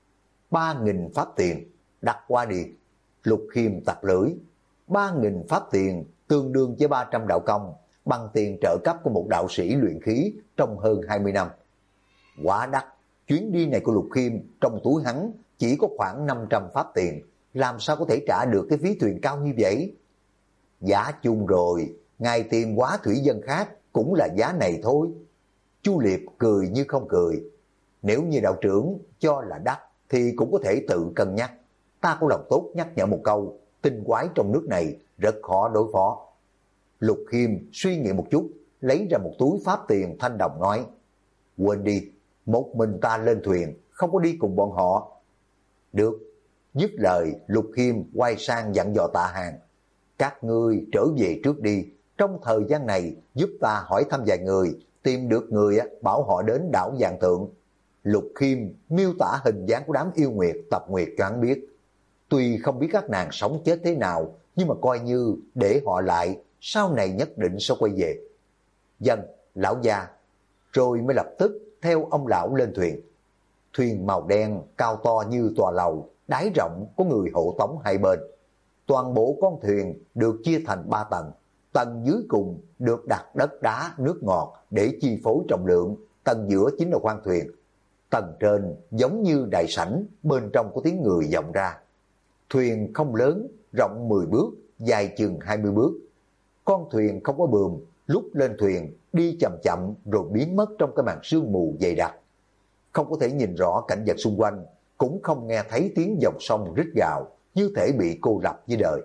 3.000 pháp tiền, đặt qua đi. Lục Khiêm tặc lưỡi. 3.000 pháp tiền tương đương với 300 đạo công, bằng tiền trợ cấp của một đạo sĩ luyện khí trong hơn 20 năm. Quá đắt, chuyến đi này của Lục Khiêm trong túi hắn chỉ có khoảng 500 pháp tiền, làm sao có thể trả được cái phí thuyền cao như vậy? Giá chung rồi, ngài tìm Quá Thủy Dân khác cũng là giá này thôi. Chu Liệp cười như không cười. Nếu như đạo trưởng cho là đắt thì cũng có thể tự cân nhắc. Ta có lòng tốt nhắc nhở một câu, tinh quái trong nước này rất khó đối phó. Lục Khiêm suy nghĩ một chút, lấy ra một túi pháp tiền thanh đồng nói, quên đi, một mình ta lên thuyền, không có đi cùng bọn họ. Được. Dứt lời, Lục Khiêm quay sang dặn dò Tạ Hàng, các ngươi trở về trước đi, trong thời gian này giúp ta hỏi thăm vài người, tìm được người bảo họ đến đảo Vạn Tượng. Lục Khiêm miêu tả hình dáng của đám yêu nguyệt tập nguyệt cho hắn biết. Tuy không biết các nàng sống chết thế nào, nhưng mà coi như để họ lại, sau này nhất định sẽ quay về. Dân, lão gia, rồi mới lập tức theo ông lão lên thuyền. Thuyền màu đen, cao to như tòa lầu, đáy rộng, có người hộ tống hai bên. Toàn bộ con thuyền được chia thành 3 tầng. Tầng dưới cùng được đặt đất đá, nước ngọt để chi phối trọng lượng. Tầng giữa chính là khoang thuyền. Tầng trên giống như đại sảnh, bên trong có tiếng người vọng ra. Thuyền không lớn, rộng 10 bước, dài chừng 20 bước. Con thuyền không có buồm, lúc lên thuyền đi chậm chậm rồi biến mất trong cái màn sương mù dày đặc. Không có thể nhìn rõ cảnh vật xung quanh, cũng không nghe thấy tiếng dòng sông rít gào, như thể bị cô lập với đời.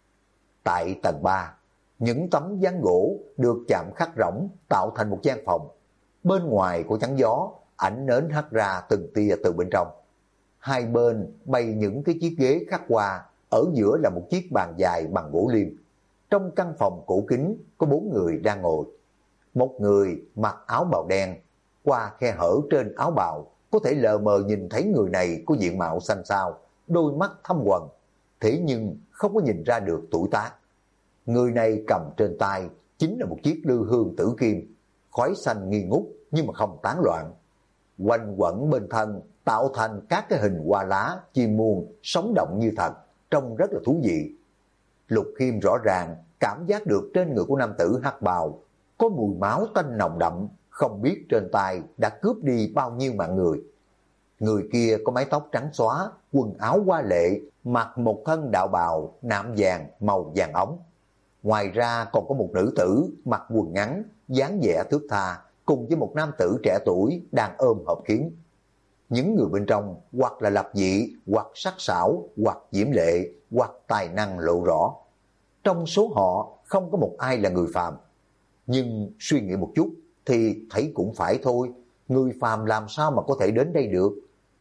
Tại tầng 3, những tấm ván gỗ được chạm khắc rỗng tạo thành một gian phòng. Bên ngoài của chắn gió, ánh nến hắt ra từng tia từ bên trong. Hai bên bày những cái chiếc ghế khắc hoa, ở giữa là một chiếc bàn dài bằng gỗ liêm. Trong căn phòng cổ kính có 4 người đang ngồi. Một người mặc áo bào đen, qua khe hở trên áo bào có thể lờ mờ nhìn thấy người này có diện mạo xanh xao, đôi mắt thâm quầng, thế nhưng không có nhìn ra được tuổi tác. Người này cầm trên tay chính là một chiếc lư hương tử kim, khói xanh nghi ngút nhưng mà không tán loạn. Quanh quẩn bên thân tạo thành các cái hình hoa lá, chim muông, sống động như thật, trông rất là thú vị. Lục Khiêm rõ ràng cảm giác được trên người của nam tử hắc bào có mùi máu tanh nồng đậm, không biết trên tay đã cướp đi bao nhiêu mạng người. Người kia có mái tóc trắng xóa, quần áo hoa lệ, mặc một thân đạo bào nạm vàng màu vàng ống. Ngoài ra còn có một nữ tử mặc quần ngắn, dáng vẻ thướt tha, cùng với một nam tử trẻ tuổi đang ôm hộp kiến. Những người bên trong hoặc là lập dị, hoặc sắc sảo, hoặc diễm lệ, hoặc tài năng lộ rõ. Trong số họ không có một ai là người phàm. Nhưng suy nghĩ một chút thì thấy cũng phải thôi, người phàm làm sao mà có thể đến đây được.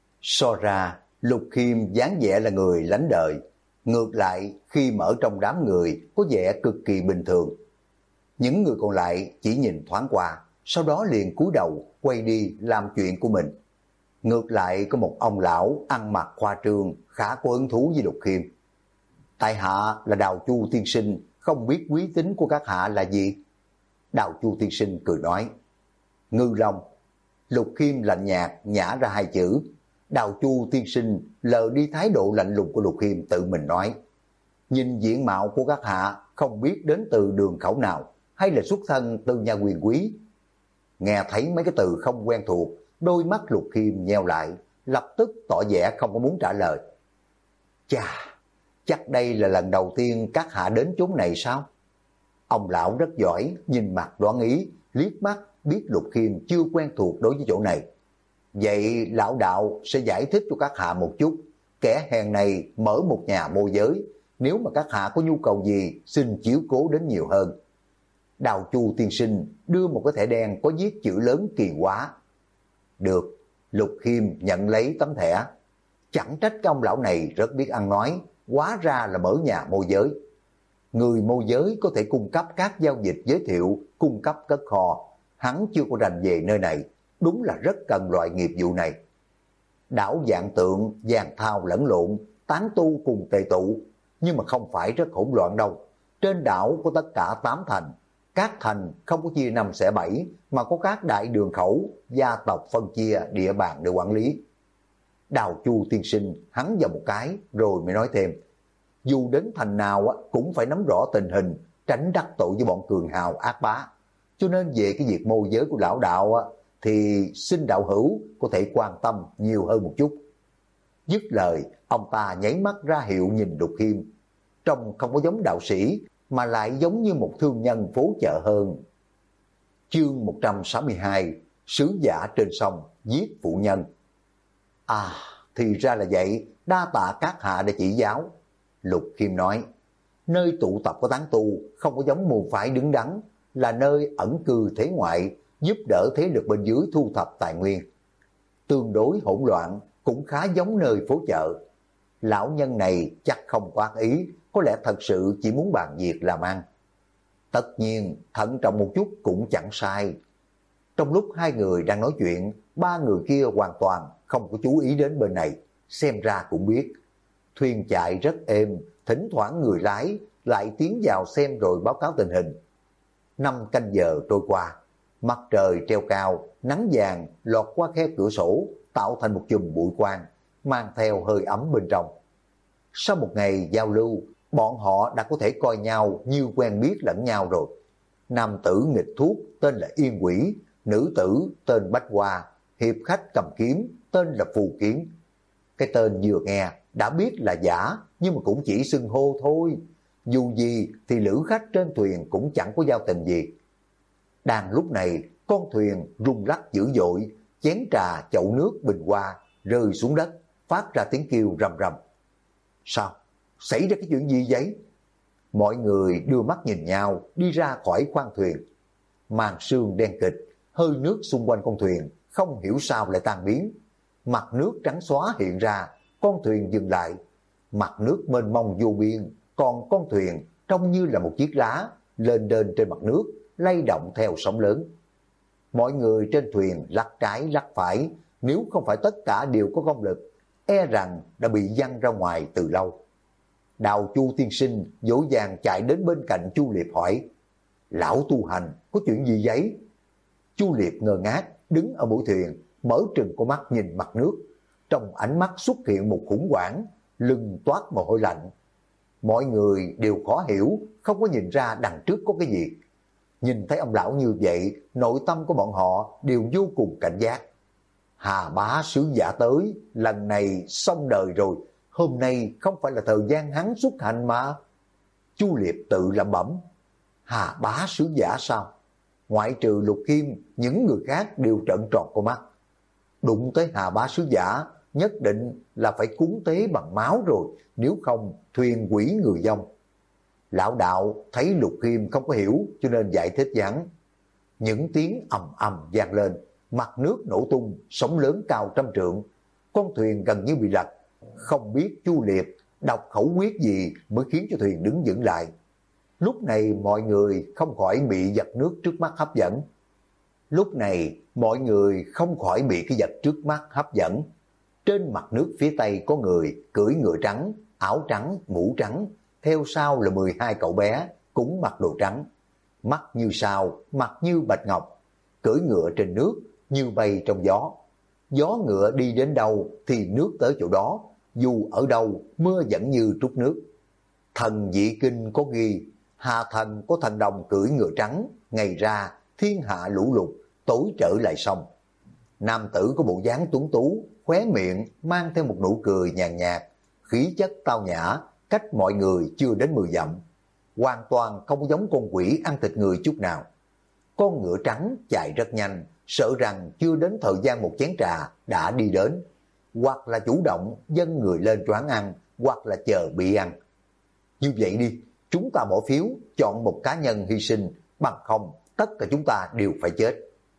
So ra, Lục Khiêm dáng vẻ là người lánh đời. Ngược lại, khi mở trong đám người có vẻ cực kỳ bình thường. Những người còn lại chỉ nhìn thoáng qua, sau đó liền cúi đầu quay đi làm chuyện của mình. Ngược lại có một ông lão ăn mặc khoa trương, khá có hứng thú với Lục Khiêm. Tại hạ là Đào Chu tiên sinh, không biết quý tính của các hạ là gì? Đào Chu tiên sinh cười nói, Ngư Long. Lục Khiêm lạnh nhạt nhả ra 2 chữ. Đào Chu tiên sinh lờ đi thái độ lạnh lùng của Lục Khiêm, tự mình nói, nhìn diện mạo của các hạ không biết đến từ đường khẩu nào, hay là xuất thân từ nhà quyền quý. Nghe thấy mấy cái từ không quen thuộc, đôi mắt Lục Khiêm nheo lại, lập tức tỏ vẻ không có muốn trả lời. Chà, chắc đây là lần đầu tiên các hạ đến chốn này sao? Ông lão rất giỏi, nhìn mặt đoán ý, liếc mắt biết Lục Khiêm chưa quen thuộc đối với chỗ này. Vậy lão đạo sẽ giải thích cho các hạ một chút. Kẻ hèn này mở một nhà môi giới, nếu mà các hạ có nhu cầu gì xin chiếu cố đến nhiều hơn. Đào Chu tiên sinh đưa một cái thẻ đen có viết chữ lớn Kỳ Quá. Được, Lục Khiêm nhận lấy tấm thẻ. Chẳng trách cái ông lão này rất biết ăn nói, hóa ra là mở nhà môi giới. Người môi giới có thể cung cấp các giao dịch giới thiệu, cung cấp cất kho. Hắn chưa có rành về nơi này, đúng là rất cần loại nghiệp vụ này. Đảo Vạn Tượng, vàng thao lẫn lộn, tán tu cùng tề tụ, nhưng mà không phải rất hỗn loạn đâu. Trên đảo có tất cả 8 thành, các thành không có chia 5 xẻ 7, mà có các đại đường khẩu, gia tộc phân chia địa bàn để quản lý. Đào Chu tiên sinh hắn vào một cái rồi mới nói thêm, dù đến thành nào cũng phải nắm rõ tình hình, tránh đắc tội với bọn cường hào ác bá. Cho nên về cái việc môi giới của lão đạo thì xin đạo hữu có thể quan tâm nhiều hơn một chút. Dứt lời, ông ta nháy mắt ra hiệu nhìn Lục Khiêm, trông không có giống đạo sĩ mà lại giống như một thương nhân phố chợ hơn. Chương 162, sứ giả trên sông giết phụ nhân. À, thì ra là vậy, đa tạ các hạ để chỉ giáo. Lục Khiêm nói, nơi tụ tập có tán tu không có giống môn phái đứng đắn, là nơi ẩn cư thế ngoại, giúp đỡ thế lực bên dưới thu thập tài nguyên. Tương đối hỗn loạn, cũng khá giống nơi phố chợ. Lão nhân này chắc không có ác ý, có lẽ thật sự chỉ muốn bàn việc làm ăn. Tất nhiên, thận trọng một chút cũng chẳng sai. Trong lúc hai người đang nói chuyện, ba người kia hoàn toàn không có chú ý đến bên này, xem ra cũng biết. Thuyền chạy rất êm, thỉnh thoảng người lái lại tiến vào xem rồi báo cáo tình hình. 5 canh giờ trôi qua, mặt trời treo cao, nắng vàng lọt qua khe cửa sổ, tạo thành một chùm bụi quang, mang theo hơi ấm bên trong. Sau một ngày giao lưu, bọn họ đã có thể coi nhau như quen biết lẫn nhau rồi. Nam tử nghịch thuốc tên là Yên Quỷ, nữ tử tên Bách Hoa, hiệp khách cầm kiếm tên là Phù Kiến. Cái tên vừa nghe đã biết là giả, nhưng mà cũng chỉ xưng hô thôi. Dù gì thì lữ khách trên thuyền cũng chẳng có giao tình gì. Đang lúc này, con thuyền rung lắc dữ dội, chén trà chậu nước bình hoa rơi xuống đất, phát ra tiếng kêu rầm rầm. Sao? Xảy ra cái chuyện gì vậy? Mọi người đưa mắt nhìn nhau, đi ra khỏi khoang thuyền. Màn sương đen kịch, hơi nước xung quanh con thuyền không hiểu sao lại tan biến. Mặt nước trắng xóa hiện ra, con thuyền dừng lại. Mặt nước mênh mông vô biên, còn con thuyền trông như là một chiếc lá lên đên trên mặt nước, lay động theo sóng lớn. Mọi người trên thuyền lắc trái lắc phải, nếu không phải tất cả đều có công lực, e rằng đã bị văng ra ngoài từ lâu. Đào Chu tiên sinh dỗ dàng chạy đến bên cạnh Chu Liệt hỏi, lão tu hành có chuyện gì vậy? Chu Liệt ngơ ngác đứng ở mũi thuyền, mở trừng con mắt nhìn mặt nước. Trong ánh mắt xuất hiện một khủng hoảng, lưng toát mồ hôi lạnh. Mọi người đều khó hiểu, không có nhìn ra đằng trước có cái gì. Nhìn thấy ông lão như vậy, nội tâm của bọn họ đều vô cùng cảnh giác. Hà bá sứ giả tới, lần này xong đời rồi, hôm nay không phải là thời gian hắn xuất hành mà. Chu Liệt tự lẩm bẩm, Hà bá sứ giả sao? Ngoại trừ Lục Khiêm, những người khác đều trợn tròn con mắt. Đụng tới Hà bá sứ giả, nhất định là phải cúng tế bằng máu rồi, nếu không thuyền quỷ người vong. Lão đạo thấy Lục Khiêm không có hiểu cho nên giải thích với hắn. Những tiếng ầm ầm vang lên, mặt nước nổ tung, sóng lớn cao trăm trượng. Con thuyền gần như bị lật, không biết Chu Liệt đọc khẩu quyết gì mới khiến cho thuyền đứng vững lại. Lúc này mọi người không khỏi bị vật nước trước mắt hấp dẫn. Trên mặt nước phía tây có người cưỡi ngựa trắng, áo trắng, mũ trắng, theo sau là 12 cậu bé cũng mặc đồ trắng, mắt như sao, mặt như bạch ngọc, cưỡi ngựa trên nước như bay trong gió. Gió ngựa đi đến đâu thì nước tới chỗ đó, dù ở đâu mưa vẫn như trút nước. Thần dị kinh có ghi, Hà thần có thần đồng cưỡi ngựa trắng, ngày ra thiên hạ lũ lụt, tối trở lại sông. Nam tử có bộ dáng tuấn tú, khóe miệng mang theo một nụ cười nhàn nhạt, khí chất tao nhã, cách mọi người chưa đến 10 dặm. Hoàn toàn không giống con quỷ ăn thịt người chút nào. Con ngựa trắng chạy rất nhanh, sợ rằng chưa đến thời gian một chén trà đã đi đến. Hoặc là chủ động dâng người lên choáng ăn, hoặc là chờ bị ăn. Như vậy đi, chúng ta bỏ phiếu, chọn một cá nhân hy sinh, bằng không tất cả chúng ta đều phải chết.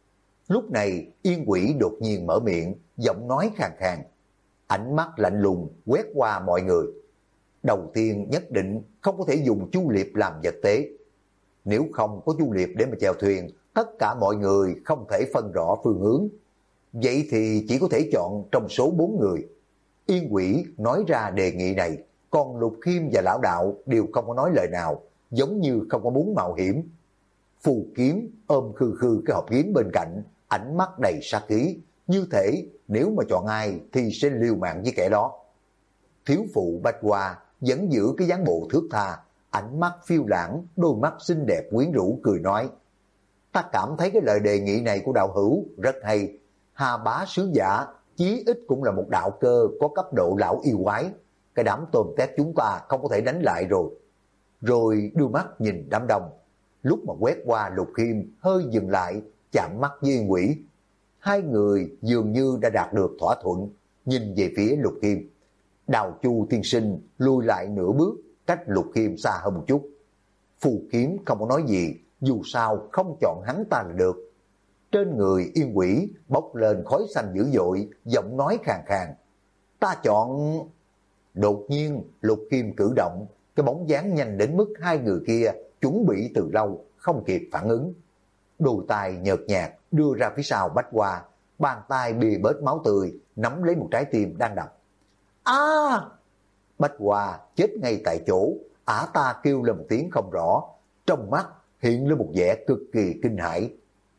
Lúc này Yên Quỷ đột nhiên mở miệng, giọng nói khàn khàn. Ánh mắt lạnh lùng quét qua mọi người. Đầu tiên nhất định không có thể dùng Chu Liệp làm vật tế. Nếu không có Chu Liệp để mà chèo thuyền, tất cả mọi người không thể phân rõ phương hướng. Vậy thì chỉ có thể chọn trong số 4 người. Yên Quỷ nói ra đề nghị này, còn Lục Khiêm và Lão Đạo đều không có nói lời nào, giống như không có muốn mạo hiểm. Phù Kiếm ôm khư khư cái hộp kiếm bên cạnh, ánh mắt đầy sát khí, như thể nếu mà chọn ai thì sẽ liều mạng với kẻ đó. Thiếu phụ Bách Hoa vẫn giữ cái dáng bộ thước tha, ánh mắt phiêu lãng, đôi mắt xinh đẹp quyến rũ cười nói. Ta cảm thấy cái lời đề nghị này của đạo hữu rất hay. Hà Bá sứ giả chí ít cũng là một đạo cơ có cấp độ lão yêu quái. Cái đám tôm tép chúng ta không có thể đánh lại rồi. Rồi đưa mắt nhìn đám đông. Lúc mà quét qua Lục Khiêm hơi dừng lại, chạm mắt với Yên Quỷ. Hai người dường như đã đạt được thỏa thuận, nhìn về phía Lục Khiêm. Đào Chu tiên sinh lùi lại nửa bước, cách Lục Khiêm xa hơn một chút. Phù Kiếm không có nói gì, dù sao không chọn hắn ta là được. Trên người Yên Quỷ bốc lên khói xanh dữ dội, giọng nói khàn khàn. Ta chọn... Đột nhiên Lục Khiêm cử động, cái bóng dáng nhanh đến mức hai người kia chuẩn bị từ lâu, không kịp phản ứng. Đôi tay nhợt nhạt đưa ra phía sau Bách Hoa, bàn tay bìa bết máu tươi, nắm lấy một trái tim đang đập. Bách Hoa chết ngay tại chỗ, ả ta kêu lên một tiếng không rõ, trong mắt hiện lên một vẻ cực kỳ kinh hãi.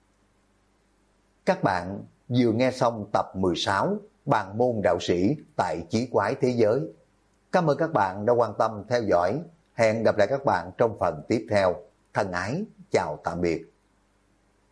Các bạn vừa nghe xong tập 16 Bàn môn đạo sĩ tại Chí Quái Thế Giới. Cảm ơn các bạn đã quan tâm theo dõi. Hẹn gặp lại các bạn trong phần tiếp theo. Thân ái, chào tạm biệt.